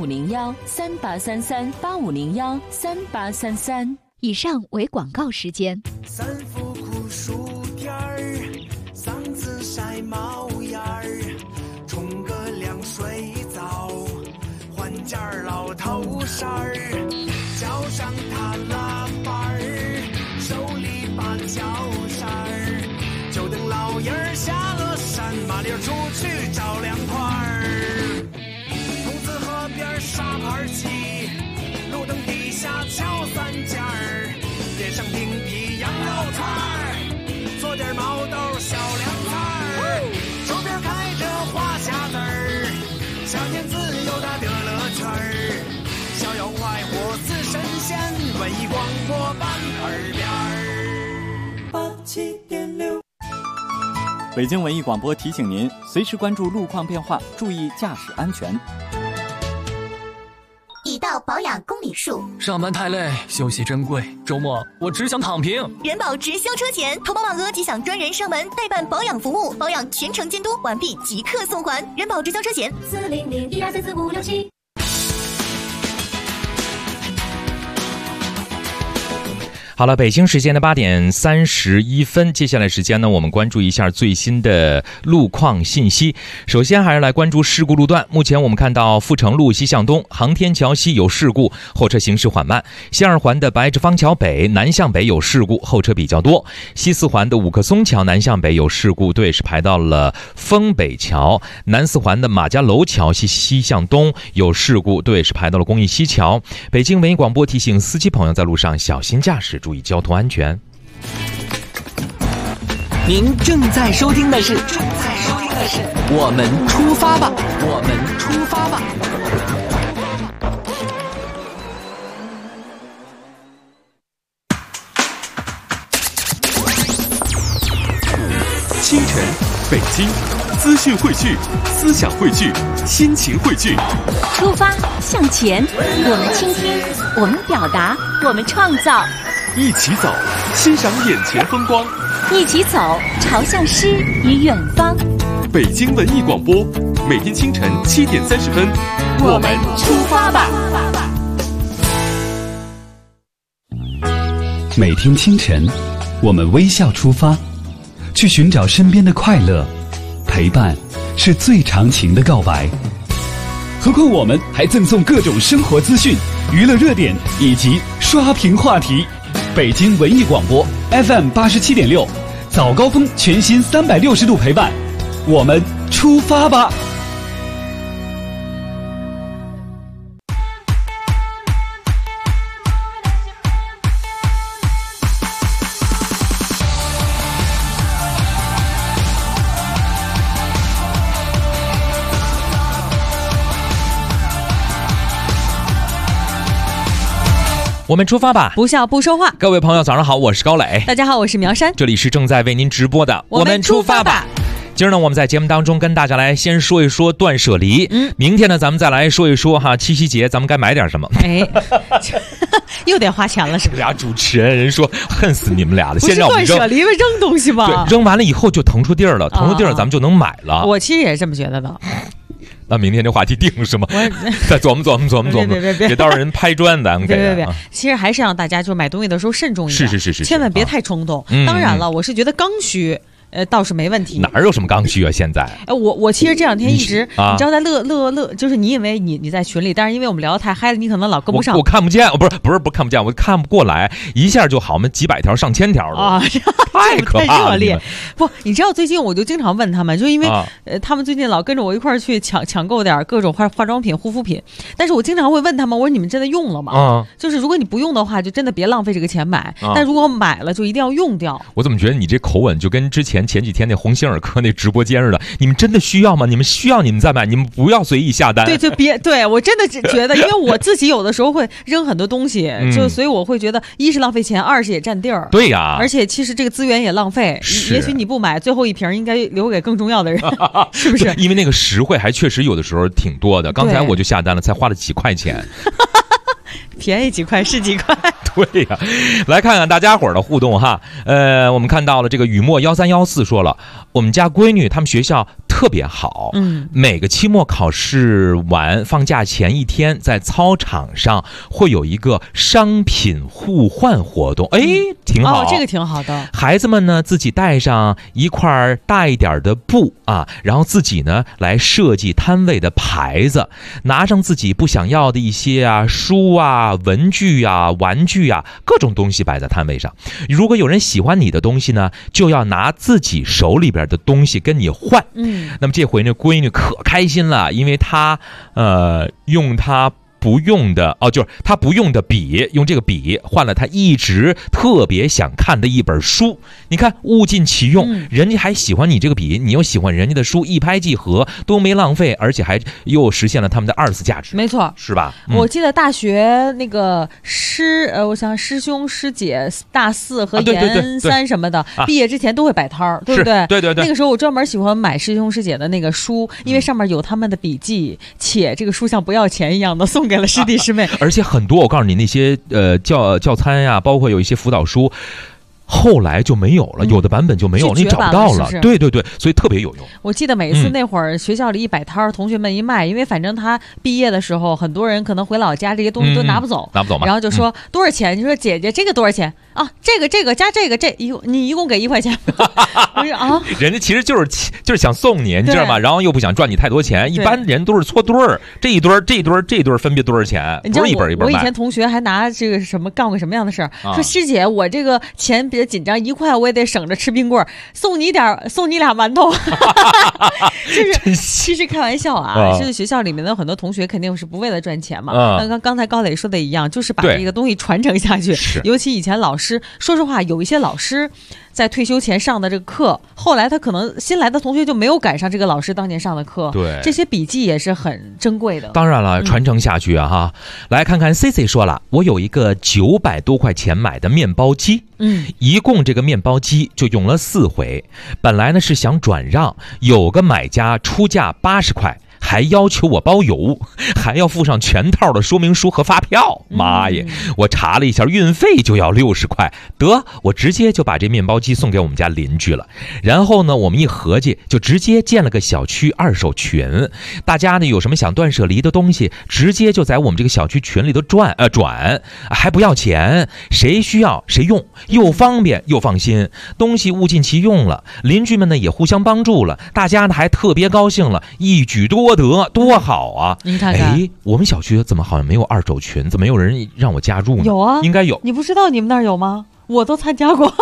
8501383385013833。 以上为广告时间。 3伏酷暑天儿，嗓子晒冒烟儿，冲个凉水澡，换件老头衫儿，脚上踏拉板儿，手里把脚扇儿，就等老爷儿下了山，麻溜出去找凉快儿。公子河边沙盘棋，路灯底下敲3件儿，点上冰皮羊肉串儿，做点毛豆小凉菜儿，周边开着花匣子儿，夏天自由的得乐趣儿，逍遥快活似神仙，文艺广播版耳边儿87.6。 北京文艺广播提醒您，随时关注路况变化，注意驾驶安全。 一到保养公里数。 上班太累，休息珍贵，周末我只想躺平。 人保直销车前，投保满额即享专人上门代办保养服务，保养全程监督，完毕即刻送还。人保直销车前40012344567。 好了，北京时间的8点31分，接下来时间呢，我们关注一下最新的路况信息。首先还是来关注事故路段。目前我们看到阜成路西向东航天桥西有事故，后车行驶缓慢；西二环的白纸坊桥北南向北有事故，后车比较多；西四环的五棵松桥南向北有事故，队是排到了丰北桥；南四环的马家楼桥西向东有事故，队是排到了公益西桥。北京文艺广播提醒司机朋友在路上小心驾驶，注意交通安全。 您正在收听的是我们出发吧，我们出发吧。 清晨，北京，资讯汇聚，思想汇聚，心情汇聚。 出发向前，我们倾听，我们表达，我们创造。 一起走，欣赏眼前风光。 一起走，朝向诗与远方。 北京文艺广播，每天清晨7点30分， 我们出发吧。 每天清晨，我们微笑出发，去寻找身边的快乐。陪伴是最长情的告白。何况我们还赠送各种生活资讯、娱乐热点以及刷屏话题。北京文艺广播 FM 87.6，早高峰全新360度陪伴，我们出发吧。 我们出发吧， 不笑不说话。 各位朋友早上好，我是高磊。 大家好，我是苗山。 这里是正在为您直播的我们出发吧。今儿呢，我们在节目当中跟大家来先说一说断舍离。明天呢，咱们再来说一说哈，七夕节咱们该买点什么。 哎，又得花钱了是吧？ 俩主持人说恨死你们俩了。 不是断舍离，扔东西吗？ 对，扔完了以后就腾出地儿了，腾出地儿咱们就能买了。 我其实也是这么觉得的。 那明天这话题定是吗？再琢磨，别到时候人拍砖咱们给。 别，其实还是让大家就买东西的时候慎重一点， 是， 千万别太冲动。当然了，我是觉得刚需。倒是没问题。 哪有什么刚需啊？现在， 我其实这两天一直，你知道在乐，就是你以为你在群里，但是因为我们聊得太嗨了，你可能老跟不上。 我看不见，不是看不见，我看不过来，一下就好，我们几百条、上千条的啊， 太可怕了！ 热烈。不，你知道最近我就经常问他们，就因为他们最近老跟着我一块儿去抢购点各种化妆品、护肤品，但是我经常会问他们，我说你们真的用了吗？就是如果你不用的话，就真的别浪费这个钱买；但如果买了，就一定要用掉。 我怎么觉得你这口吻就跟前几天那鸿星尔克那直播间似的？你们真的需要吗？你们需要你们再买，你们不要随意下单。 对，就别对我真的觉得，因为我自己有的时候会扔很多东西，就所以我会觉得，一是浪费钱，二是也占地儿。 对呀， 而且其实这个资源也浪费。也许你不买，最后一瓶应该留给更重要的人，是不是？ 因为那个实惠还确实有的时候挺多的。刚才我就下单了，才花了几块钱。 便宜几块是几块。 对呀，来看看大家伙的互动哈。我们看到了这个雨墨1314说了，我们家闺女他们学校特别好，每个期末考试完放假前一天，在操场上会有一个商品互换活动，挺好， 这个挺好的。 孩子们呢自己带上一块大一点的布啊，然后自己呢来设计摊位的牌子，拿上自己不想要的一些书啊、文具啊、玩具啊，各种东西摆在摊位上。如果有人喜欢你的东西呢，就要拿自己手里边的东西跟你换。那么这回呢，闺女可开心了，因为她用她不用的就是他不用的笔，用这个笔换了他一直特别想看的一本书。你看物尽其用，人家还喜欢你这个笔，你又喜欢人家的书，一拍即合，都没浪费，而且还又实现了他们的二次价值。 没错， 是吧？ 我记得大学那个我想师兄师姐大四和研三什么的，毕业之前都会摆摊儿，对不对？ 对。 那个时候我专门喜欢买师兄师姐的那个书，因为上面有他们的笔记，且这个书像不要钱一样的送给给了师弟师妹。 而且很多，我告诉你，那些教材呀，包括有一些辅导书。后来就没有了，有的版本就没有，你找不到了。对对对，所以特别有用。 我记得每次那会儿学校里一摆摊儿，同学们一卖，因为反正他毕业的时候，很多人可能回老家，这些东西都拿不走， 拿不走嘛。 然后就说多少钱？你说姐姐这个多少钱啊？这个加这个你一共给1块钱。我说啊， 人家其实就是想送你，你知道吗？然后又不想赚你太多钱，一般人都是搓堆儿，这一堆儿分别多少钱？不是一本一本卖。 我以前同学还拿这个什么干过什么样的事儿？说师姐，我这个钱比较紧张，1块我也得省着吃冰棍儿，送你俩馒头。就是其实开玩笑啊，就是学校里面的很多同学肯定是不为了赚钱嘛。刚才高磊说的一样，就是把这个东西传承下去。尤其以前老师，说实话，有一些老师在退休前上的这个课，后来他可能新来的同学就没有赶上这个老师当年上的课。 对， 这些笔记也是很珍贵的。 当然了，传承下去啊哈。来看看 CC 说了，我有一个900多块钱买的面包机，一共这个面包机就用了4回。本来呢是想转让，有个买家出价80块。还要求我包邮，还要附上全套的说明书和发票。妈耶！我查了一下，运费就要60块。得，我直接就把这面包机送给我们家邻居了。然后呢，我们一合计，就直接建了个小区2手群。大家呢有什么想断舍离的东西，直接就在我们这个小区群里头转，还不要钱，谁需要谁用，又方便又放心，东西物尽其用了。邻居们呢也互相帮助了，大家呢还特别高兴了，一举多得，多好啊！ 您看看， 我们小区怎么好像没有2手群？怎么没有人让我加入呢？ 有啊， 应该有。 你不知道你们那儿有吗？我都参加过。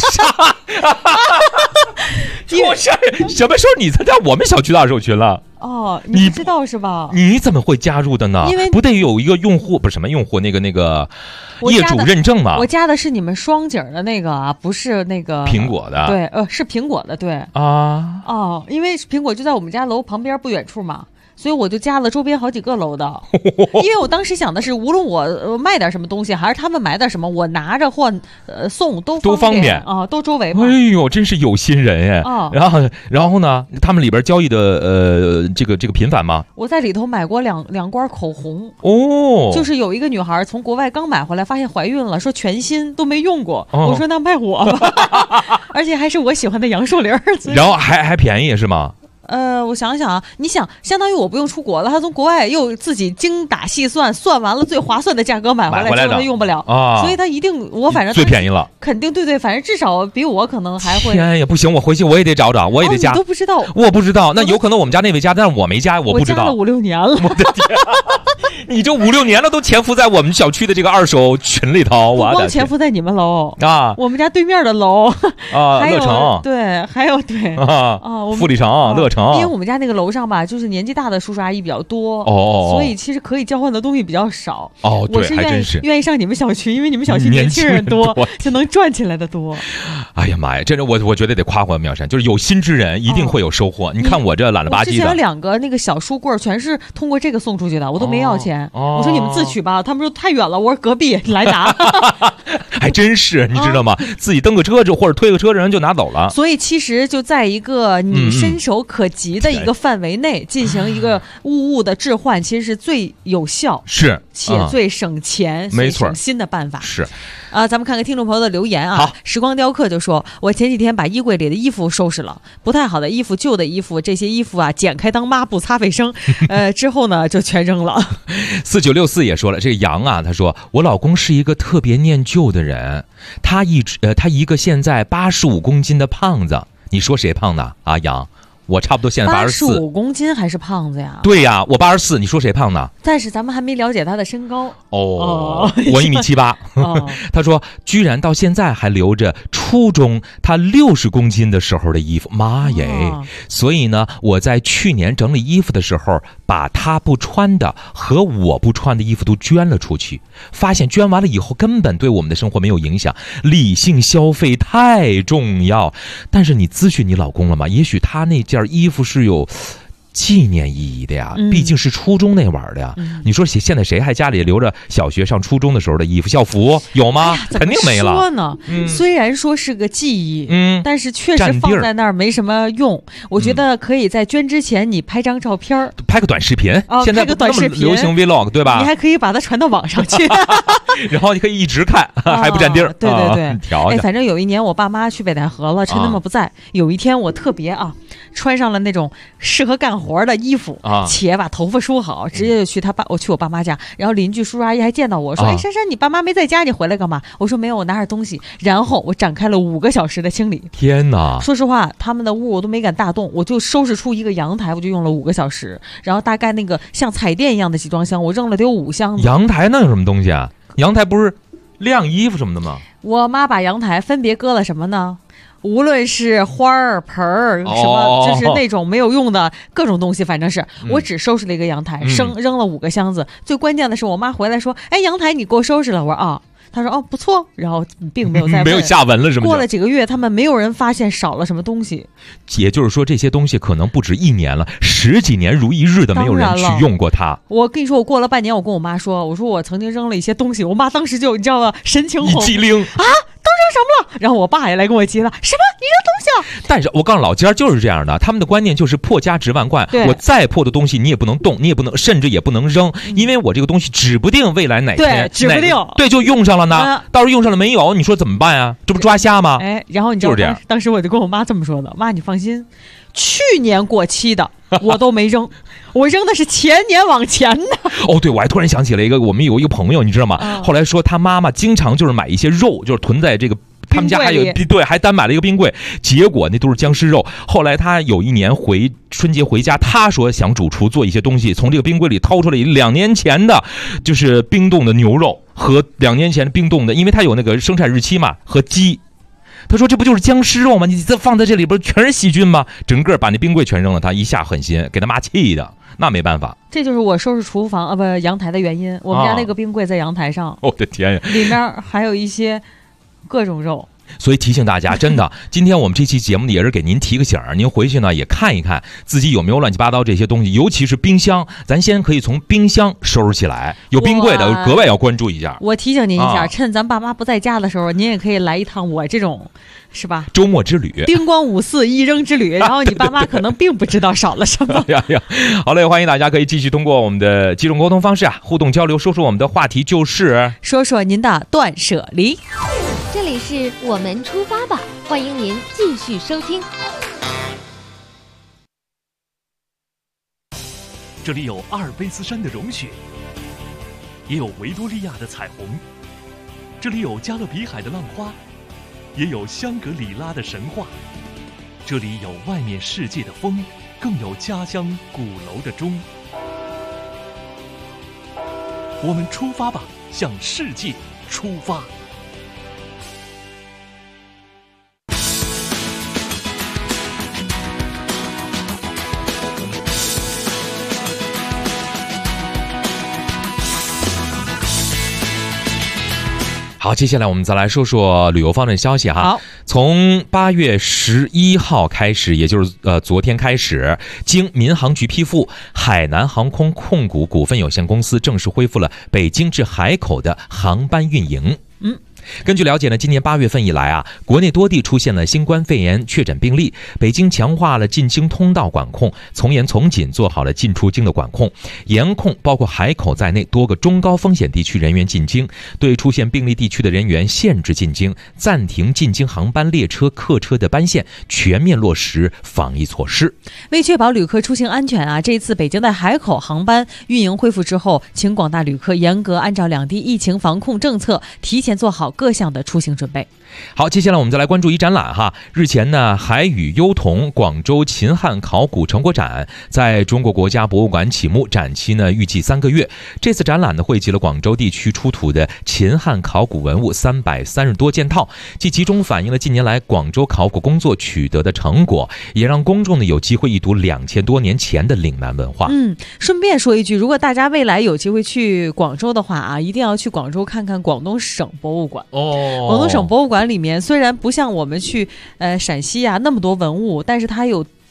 什么时候你参加我们小区的2手群了？ 哦，你不知道是吧？ 你怎么会加入的呢？ 因为不得有一个用户，不是什么用户，那个业主认证吗？ 我加的是你们双井的那个啊，不是那个苹果的。 对，是苹果的，对啊。 哦，因为苹果就在我们家楼旁边不远处嘛。所以我就加了周边好几个楼的，因为我当时想的是，无论我卖点什么东西，还是他们买点什么，我拿着或送都方便啊，都周围嘛。 哎呦，真是有心人哎！然后呢，他们里边交易的这个频繁吗？ 我在里头买过两罐口红哦， 就是有一个女孩从国外刚买回来，发现怀孕了，说全新都没用过，我说那卖我吧，而且还是我喜欢的杨树林， 然后还便宜是吗？ 我想想啊，你想，相当于我不用出国了，他从国外又自己精打细算，算完了最划算的价格买回来，结果他用不了啊，所以他一定，我反正最便宜了， 肯定对，反正至少比我可能还会。 天呀，不行，我回去我也得找，我也得加。 你都不知道？ 我不知道，那有可能我们家那位加，但是我没加，我不知道。 我加了5、6年了， 我的天！你这5、6年了都潜伏在我们小区的这个2手群里头，我光潜伏在你们楼啊， 我们家对面的楼啊，乐城对，还有对富力城、乐城， 因为我们家那个楼上吧，就是年纪大的叔叔阿姨比较多所以其实可以交换的东西比较少对， 我是愿意上你们小区，因为你们小区年轻人多，就能赚起来的多。 哎呀妈呀，真的我觉得得夸妙山，就是有心之人一定会有收获。你看我这懒了吧唧的， 之前有2个那个小书柜全是通过这个送出去的，我都没要钱。我说你们自取吧，他们说太远了，我说隔壁你来拿。 还真是，你知道吗？自己蹬个车或者推个车，人就拿走了。 所以其实就在一个你伸手可及的一个范围内进行一个物的置换，其实是最有效， 是且最省钱、 没错， 省心的办法。 是咱们看看听众朋友的留言啊。 好， 时光雕刻就说，我前几天把衣柜里的衣服收拾了，不太好的衣服、旧的衣服，这些衣服啊剪开当抹布擦卫生，之后呢就全扔了。 4964也说了，这个杨啊，他说我老公是一个特别念旧的人，他一个现在85公斤的胖子，你说谁胖呢？啊，杨。我差不多现在 85公斤还是胖子呀？ 对呀，我84，你说谁胖呢？ 但是咱们还没了解他的身高我1.78米。他说居然到现在还留着初中他60公斤的时候的衣服，妈耶！所以呢，我在去年整理衣服的时候，把他不穿的和我不穿的衣服都捐了出去，发现捐完了以后根本对我们的生活没有影响。理性消费太重要。但是你咨询你老公了吗？也许他那件衣服是有纪念意义的呀，毕竟是初中那玩的呀。你说现在谁还家里留着小学上初中的时候的衣服校服有吗？肯定没了。 说呢，虽然说是个记忆，但是确实放在那儿没什么用。我觉得可以在捐之前你拍张照片， 拍个短视频。现在不那么流行 vlog 对吧？ 你还可以把它传到网上去， 然后你可以一直看，还不占地儿。 对对对， 调一下。 反正有一年我爸妈去北戴河了，趁他们不在，有一天我特别穿上了那种适合干活的衣服且把头发梳好，直接就去我去我爸妈家，然后邻居叔叔阿姨还见到我说：“哎，珊珊，你爸妈没在家，你回来干嘛？”我说：“没有，我拿点东西。”然后我展开了5个小时的清理。 天哪！ 说实话，他们的屋我都没敢大动，我就收拾出一个阳台，我就用了5个小时。然后大概那个像彩电一样的集装箱，我扔了得有5箱子。 阳台那有什么东西啊？阳台不是晾衣服什么的吗？ 我妈把阳台分别搁了什么呢？无论是花儿、盆儿，什么就是那种没有用的各种东西，反正是我只收拾了一个阳台，扔了5个箱子。最关键的是，我妈回来说：“哎，阳台你给我收拾了。”我说：“她说：“不错。”然后并没有再问， 没有下文了，是吗？ 过了几个月，他们没有人发现少了什么东西。 也就是说，这些东西可能不止1年了，10几年如一日的没有人去用过它。 我跟你说，我过了半年，我跟我妈说：“我说我曾经扔了一些东西。”我妈当时就你知道吗？神情红， 一激灵啊！ 都扔什么了？然后我爸也来跟我急了，什么？你扔东西啊？ 但是我告诉老家就是这样的，他们的观念就是破家值万贯。我再破的东西你也不能动，你也不能，甚至也不能扔，因为我这个东西指不定未来哪天， 指不定， 对，就用上了呢。到时候用上了没有，你说怎么办呀？这不抓瞎吗？ 然后你知道， 就是这样。 当时我就跟我妈这么说的：“妈，你放心，去年过期的我都没扔，我扔的是前年往前的。” 对，我还突然想起了我们有一个朋友，你知道吗？后来说他妈妈经常就是买一些肉，就是囤在这个。他们家还有还单买了一个冰柜，结果那都是僵尸肉。后来他有一年春节回家，他说想主厨做一些东西，从这个冰柜里掏出来2年前的，就是冰冻的牛肉和2年前的冰冻的，因为他有那个生产日期嘛，和鸡。他说这不就是僵尸肉吗？你这放在这里边全是细菌吗？整个把那冰柜全扔了，他一下狠心，给他妈气的。那没办法， 这就是我收拾厨房阳台的原因。我们家那个冰柜在阳台上， 我的天呀， 里面还有一些各种肉。 所以提醒大家，真的，今天我们这期节目也是给您提个醒儿，您回去呢也看一看自己有没有乱七八糟这些东西，尤其是冰箱，咱先可以从冰箱收拾起来。有冰柜的格外要关注一下。 我提醒您一下，趁咱爸妈不在家的时候，您也可以来一趟我这种，是吧？ 周末之旅， 叮咣54一扔之旅，然后你爸妈可能并不知道少了什么。 好嘞，欢迎大家可以继续通过我们的几种沟通方式互动交流，说说我们的话题，就是说说您的断舍离。 这里是我们出发吧，欢迎您继续收听。 这里有阿尔卑斯山的融雪，也有维多利亚的彩虹，这里有加勒比海的浪花，也有香格里拉的神话。这里有外面世界的风，更有家乡鼓楼的钟。我们出发吧，向世界出发。 好，接下来我们再来说说旅游方面的消息哈。 好， 从8月11号开始，也就是昨天开始，经民航局批复，海南航空控股股份有限公司正式恢复了北京至海口的航班运营。根据了解呢，今年8月份以来国内多地出现了新冠肺炎确诊病例，北京强化了进京通道管控，从严从紧做好了进出京的管控，严控包括海口在内多个中高风险地区人员进京，对出现病例地区的人员限制进京，暂停进京航班、列车、客车的班线，全面落实防疫措施。 为确保旅客出行安全这一次北京在海口航班运营恢复之后，请广大旅客严格按照两地疫情防控政策，提前做好各项的出行准备。 好，接下来我们再来关注一展览日前呢，海与优童广州秦汉考古成果展在中国国家博物馆启幕，展期呢预计3个月。这次展览呢汇集了广州地区出土的秦汉考古文物330多件套，既集中反映了近年来广州考古工作取得的成果，也让公众呢有机会一睹2000多年前的岭南文化。 顺便说一句，如果大家未来有机会去广州的话一定要去广州看看广东省博物馆。广东省博物馆里面虽然不像我们去陕西那么多文物，但是它有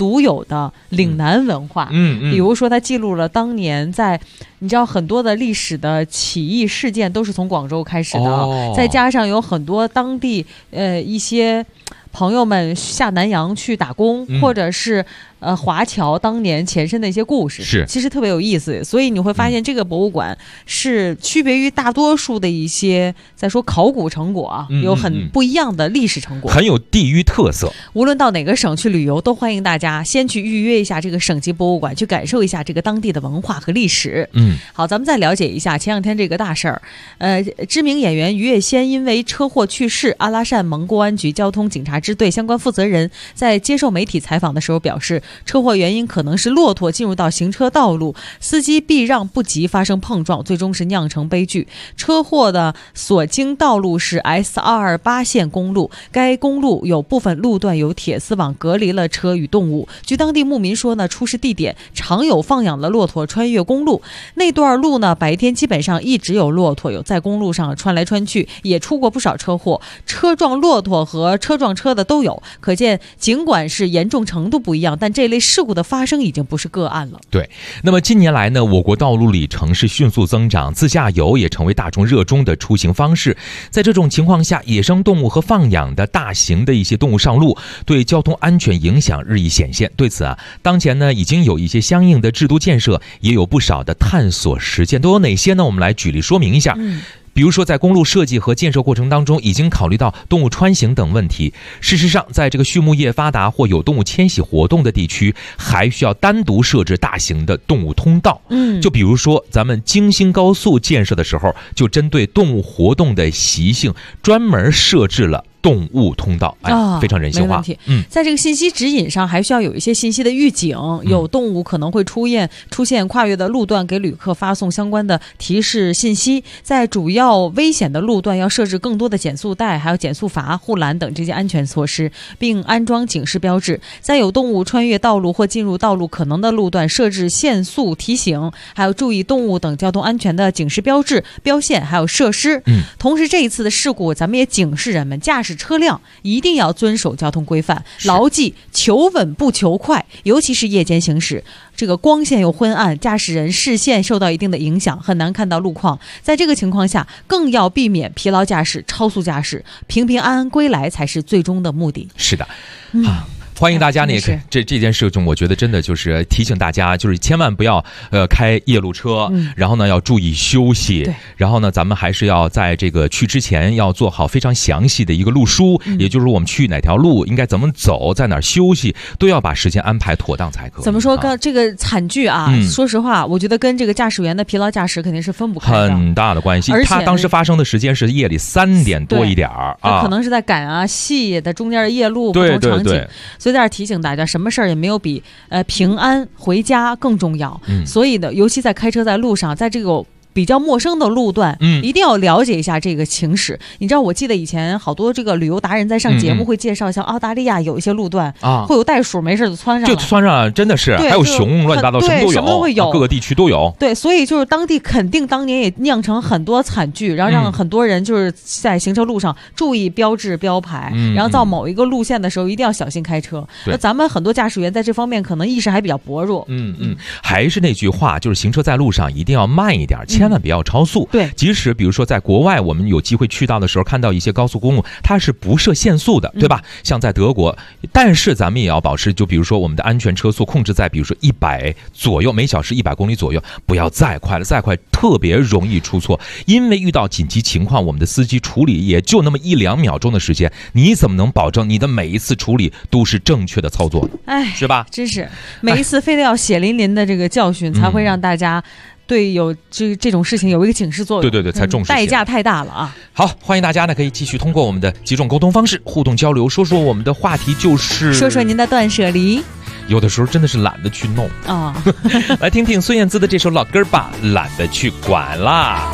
独有的岭南文化。比如说它记录了当年在你知道很多的历史的起义事件都是从广州开始的，再加上有很多当地一些朋友们下南洋去打工，或者是华侨当年前身的一些故事， 是其实特别有意思。所以你会发现这个博物馆是区别于大多数的一些在说考古成果啊，有很不一样的历史成果， 很有地域特色。 无论到哪个省去旅游，都欢迎大家先去预约一下这个省级博物馆，去感受一下这个当地的文化和历史。好，咱们再了解一下前两天这个大事儿。知名演员于月仙因为车祸去世，阿拉善盟公安局交通警察支队相关负责人在接受媒体采访的时候表示，车祸原因可能是骆驼进入到行车道路，司机避让不及发生碰撞，最终是酿成悲剧。车祸的所经道路是 S228 线公路，该公路有部分路段有铁丝网隔离了车与动物。据当地牧民说呢，出事地点常有放养的骆驼穿越公路，那段路呢白天基本上一直有骆驼有在公路上穿来穿去，也出过不少车祸，车撞骆驼和车撞车的都有。可见尽管是严重程度不一样，但这类事故的发生已经不是个案了。 对，那么近年来呢，我国道路里程是迅速增长，自驾游也成为大众热衷的出行方式。在这种情况下，野生动物和放养的大型的一些动物上路，对交通安全影响日益显现。对此啊，当前呢已经有一些相应的制度建设，也有不少的探索实践，都有哪些呢？我们来举例说明一下。比如说在公路设计和建设过程当中，已经考虑到动物穿行等问题。事实上，在这个畜牧业发达或有动物迁徙活动的地区，还需要单独设置大型的动物通道。就比如说咱们京新高速建设的时候，就针对动物活动的习性，专门设置了动物通道，非常人性化。 在这个信息指引上还需要有一些信息的预警，有动物可能会出现跨越的路段，给旅客发送相关的提示信息。在主要危险的路段要设置更多的减速带，还有减速阀、护栏等这些安全措施，并安装警示标志。在有动物穿越道路或进入道路可能的路段，设置限速提醒，还有注意动物等交通安全的警示标志、标线还有设施。同时这一次的事故，咱们也警示人们驾驶车辆一定要遵守交通规范，牢记求稳不求快，尤其是夜间行驶，这个光线又昏暗，驾驶人视线受到一定的影响，很难看到路况。在这个情况下，更要避免疲劳驾驶、超速驾驶，平平安安归来才是最终的目的。 是的，欢迎大家呢，这件事情，我觉得真的就是提醒大家，就是千万不要开夜路车，然后呢要注意休息，然后呢咱们还是要在这个去之前要做好非常详细的一个路书，也就是我们去哪条路应该怎么走，在哪儿休息，都要把时间安排妥当才可以。 怎么说？这个惨剧啊，说实话，我觉得跟这个驾驶员的疲劳驾驶肯定是分不开的， 很大的关系。他当时发生的时间是夜里3点多一点啊， 可能是在赶戏的中间的夜路不同场景。所以在这提醒大家，什么事儿也没有比平安回家更重要。所以呢，尤其在开车在路上，在这个比较陌生的路段，一定要了解一下这个情史。你知道，我记得以前好多这个旅游达人在上节目会介绍，像澳大利亚有一些路段会有袋鼠，没事就窜上来， 就窜上来，真的是，还有熊，乱七八糟什么都会有， 各个地区都有。 对，所以就是当地肯定当年也酿成很多惨剧，然后让很多人就是在行车路上注意标志标牌，然后到某一个路线的时候一定要小心开车。那咱们很多驾驶员在这方面可能意识还比较薄弱。 还是那句话，就是行车在路上一定要慢一点，千万不要超速。 对， 即使比如说在国外，我们有机会去到的时候，看到一些高速公路，它是不设限速的，对吧？像在德国，但是咱们也要保持，就比如说我们的安全车速控制在，比如说100左右，每小时100公里左右，不要再快了，再快特别容易出错。因为遇到紧急情况，我们的司机处理也就那么1-2秒钟的时间，你怎么能保证你的每一次处理都是正确的操作？是吧？ 真是每一次非得要血淋淋的这个教训，才会让大家对有这种事情有一个警示作用。 对，才重视。 代价太大了啊！ 好，欢迎大家呢可以继续通过我们的几种沟通方式互动交流，说说我们的话题，就是说说您的断舍离。 有的时候真的是懒得去弄啊。 来听听孙燕姿的这首老歌吧，懒得去管啦。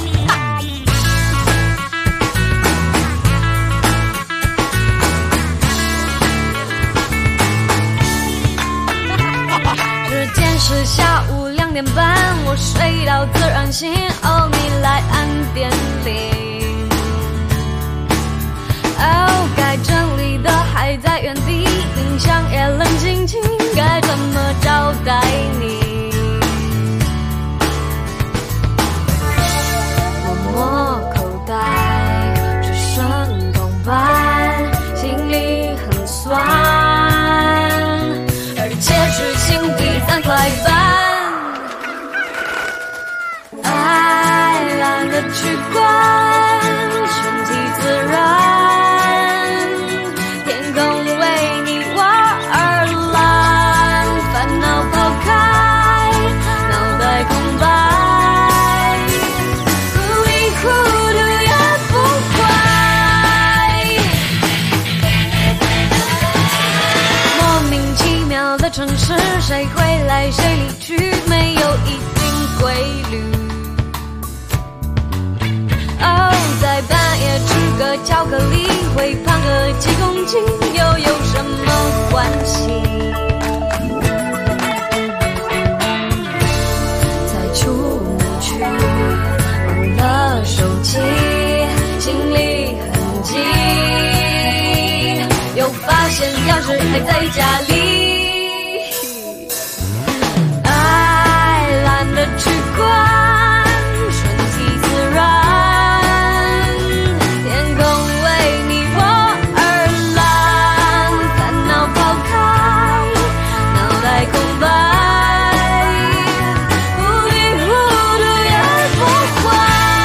时间是下午2点半，我睡到自然醒，哦，你来按电铃。哦，该整理的还在原地，冰箱也冷清清，该情又有什么关系？才出门去忘了手机，行李很急，又发现钥匙还在家里。去管，顺其自然，天空为你我而蓝，烦恼抛开，脑袋空白，糊里糊涂也不坏。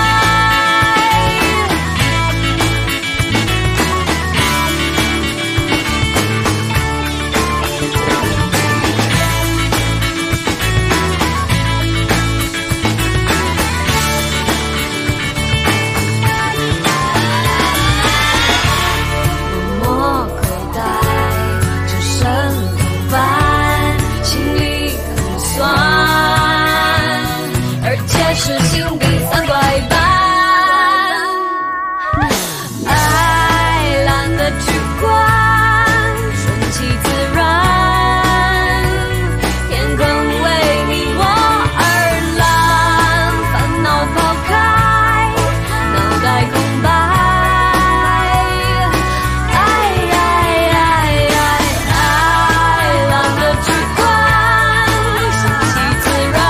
是心比3块半，爱懒得去管，顺其自然，天空为你我而蓝，烦恼抛开，脑袋空白，爱懒得去管，顺其自然。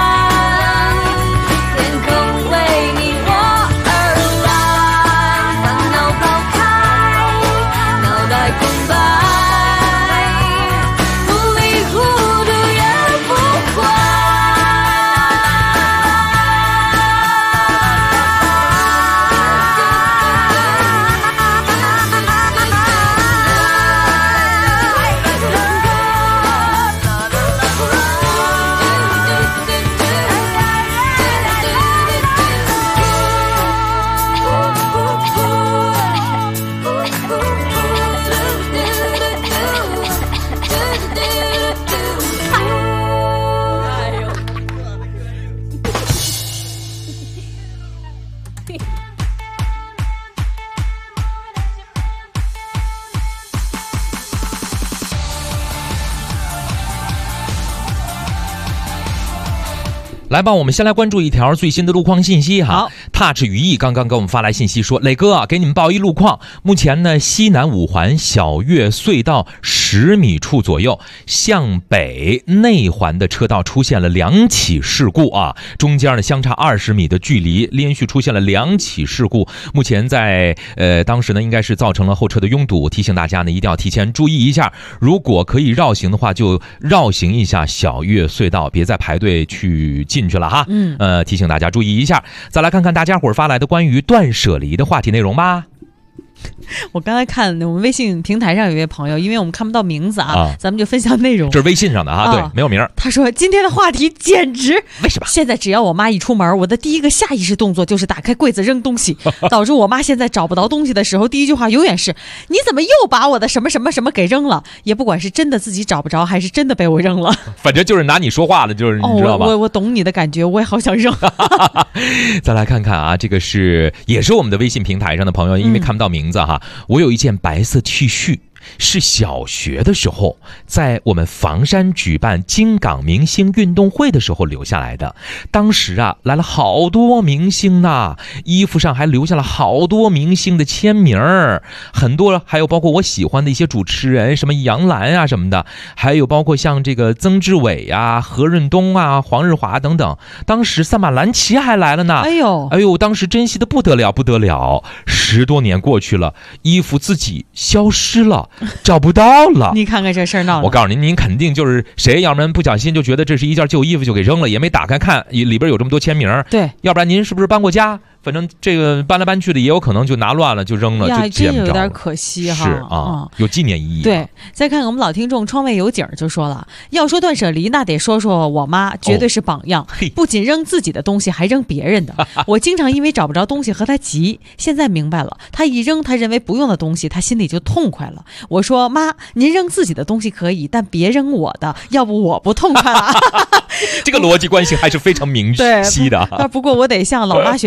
来吧，我们先来关注一条最新的路况信息哈。Touch 语义刚刚给我们发来信息说，磊哥啊，给你们报一路况。目前呢，西南五环小月隧道10米处左右，向北内环的车道出现了2起事故啊，中间呢相差20米的距离，连续出现了2起事故。目前在当时呢，应该是造成了后车的拥堵，提醒大家呢一定要提前注意一下，如果可以绕行的话，就绕行一下小月隧道，别再排队去进去了哈。提醒大家注意一下。再来看看大家伙发来的关于断舍离的话题内容吧。 我刚才看我们微信平台上有一位朋友，因为我们看不到名字啊，咱们就分享内容。 这是微信上的啊，对，没有名。 他说今天的话题简直， 为什么？ 现在只要我妈一出门，我的第一个下意识动作就是打开柜子扔东西，导致我妈现在找不到东西的时候，第一句话永远是你怎么又把我的什么什么什么给扔了？也不管是真的自己找不着，还是真的被我扔了， 反正就是拿你说话了，就是你知道吧？ 我懂你的感觉，我也好想扔。 再来看看啊，这个也是我们的微信平台上的朋友，因为看不到名字哈，我有一件白色 T 恤，是小学的时候在我们房山举办京港明星运动会的时候留下来的。当时啊来了好多明星呢，衣服上还留下了好多明星的签名，很多，还有包括我喜欢的一些主持人，什么杨澜啊什么的，还有包括像这个曾志伟啊、何润东啊、黄日华等等。当时萨马兰奇还来了呢，哎呦，当时珍惜的不得了不得了。10多年过去了，衣服自己消失了，找不到了。 你看看这事儿闹的， 我告诉您肯定就是谁，要不然不小心就觉得这是一件旧衣服就给扔了，也没打开看里边有这么多签名。 对， 要不然您是不是搬过家？反正这个搬来搬去的也有可能就拿乱了就扔了，就真有点可惜哈。 是啊，有纪念意义。 对，再看看我们老听众窗外有景就说了，要说断舍离那得说说我妈，绝对是榜样，不仅扔自己的东西还扔别人的。我经常因为找不着东西和她急，现在明白了，她一扔她认为不用的东西，她心里就痛快了。我说妈，您扔自己的东西可以，但别扔我的，要不我不痛快了。 这个逻辑关系还是非常明晰的。 不过我得向老妈学习，家里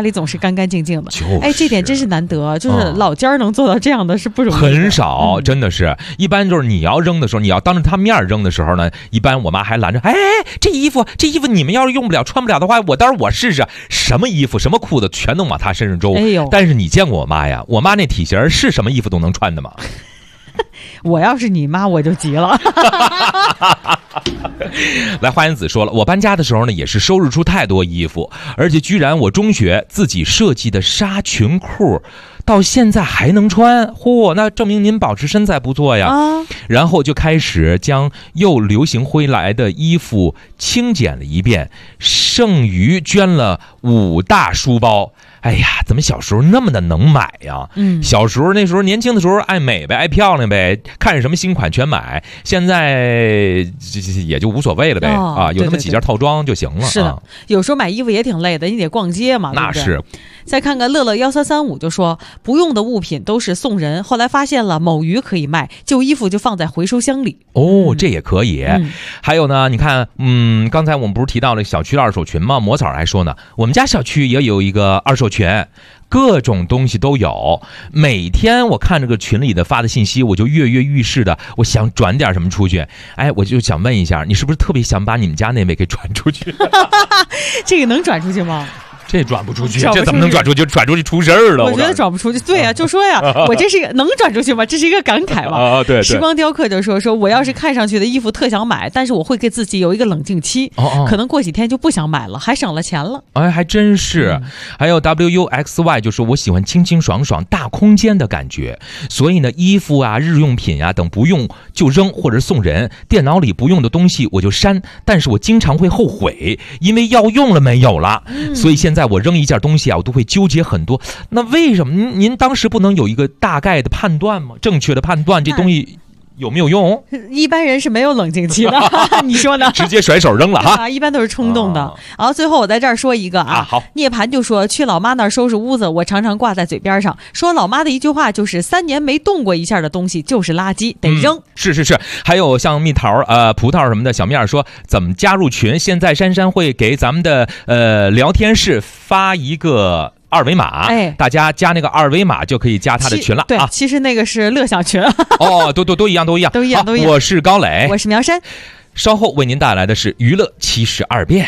里总是干干净净的。 就是哎，这点真是难得，就是老家能做到这样的是不容易的， 很少，真的是。一般就是你要扔的时候，你要当着他面扔的时候呢，一般我妈还拦着，哎，这衣服你们要是用不了穿不了的话，待会儿我试试。什么衣服什么裤子全都往她身上周。 哎呦！ 但是你见过我妈呀？我妈那体型是什么衣服都能穿的吗？ 我要是你妈我就急了。 来，花言子说了，我搬家的时候呢，也是收拾出太多衣服，而且居然我中学自己设计的纱裙裤到现在还能穿，嚯，那证明您保持身材不错呀。然后就开始将又流行回来的衣服清检了一遍，剩余捐了5大书包。哎呀，怎么小时候那么的能买呀？小时候那时候年轻的时候爱美呗，爱漂亮呗，看着什么新款全买。现在也就无所谓了呗，有那么几件套装就行了。 是的，有时候买衣服也挺累的，你得逛街嘛。 那是。 再看看乐乐1335就说，不用的物品都是送人，后来发现了某鱼可以卖，旧衣服就放在回收箱里。 这也可以。还有呢，你看，刚才我们不是提到了小区的二手群吗？魔草还说呢，我们家小区也有一个二手群，各种东西都有。每天我看这个群里的发的信息，我就跃跃欲试的，我想转点什么出去。哎，我就想问一下，你是不是特别想把你们家那位给转出去？ 这个能转出去吗？ 这转不出去，这怎么能转出去？转出去出事儿了。 我觉得转不出去。对呀，就说呀，我这是一个能转出去吗？这是一个感慨吧。 对。 时光雕刻就说我要是看上去的衣服特想买，但是我会给自己有一个冷静期，可能过几天就不想买了，还省了钱了。 哎，还真是。还有 WUXY 就说我喜欢清清爽爽、大空间的感觉，所以呢，衣服啊、日用品啊等不用就扔或者送人，电脑里不用的东西我就删，但是我经常会后悔，因为要用了没有了，所以现在我扔一件东西啊，我都会纠结很多。那为什么您当时不能有一个大概的判断吗？正确的判断这东西有没有用？ 一般人是没有冷静期的，你说呢？ 直接甩手扔了哈！ 一般都是冲动的。然后最后我在这儿说一个好。 涅槃就说去老妈那儿收拾屋子，我常常挂在嘴边上，说老妈的一句话就是3年没动过一下的东西就是垃圾，得扔。 是。还有像蜜桃、葡萄什么的，小面说怎么加入群？现在珊珊会给咱们的聊天室发一个2维码，大家加那个2维码就可以加他的群了。 对，其实那个是乐享群。 都一样。我是高磊， 我是苗山。 稍后为您带来的是娱乐72变。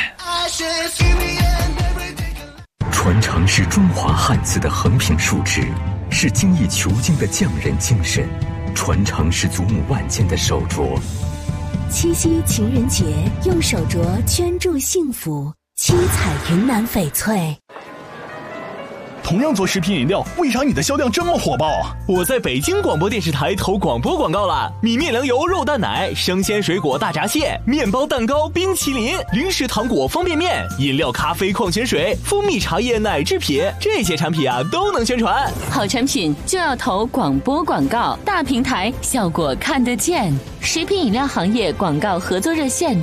传承是中华汉字的横平竖直，是精益求精的匠人精神，传承是祖母万间的手镯。 七夕情人节，用手镯圈住幸福，七彩云南翡翠。 同样做食品饮料，为啥你的销量这么火爆？我在北京广播电视台投广播广告了。米面粮油肉蛋奶、生鲜水果大闸蟹、面包蛋糕、冰淇淋、零食糖果方便面、饮料咖啡矿泉水、蜂蜜茶叶奶制品，这些产品啊都能宣传。 好产品就要投广播广告，大平台效果看得见。食品饮料行业广告合作热线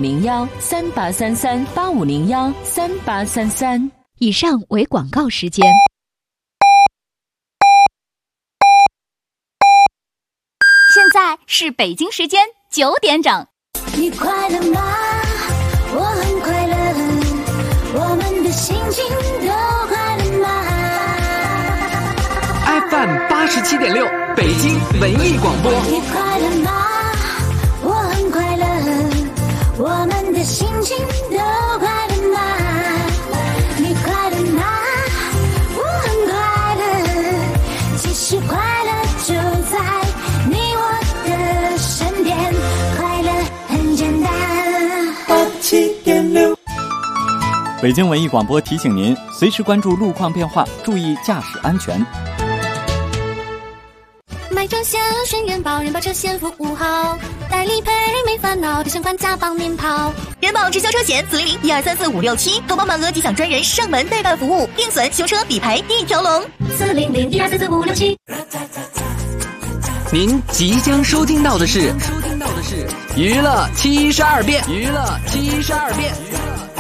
8501-3833-8501-3833。 以上为广告时间。现在是北京时间9点整。 你快乐吗？我很快乐，我们的心情都快乐吗 ？FM 87.6，北京文艺广播。 你快乐吗？我很快乐，我们的心情都快乐吗？你快乐吗？我很快乐，其实快乐就在你我的身边，快乐很简单。87.6， 北京文艺广播提醒您，随时关注路况变化，注意驾驶安全。 买车险选人保，人保车险服务好，代理赔没烦恼，提前还价帮您跑。 人保直销车险400-1234567，投保满额即享专人上门代办服务，定损、修车、理赔一条龙。 400-1234567。 您即将收听到的是娱乐72变。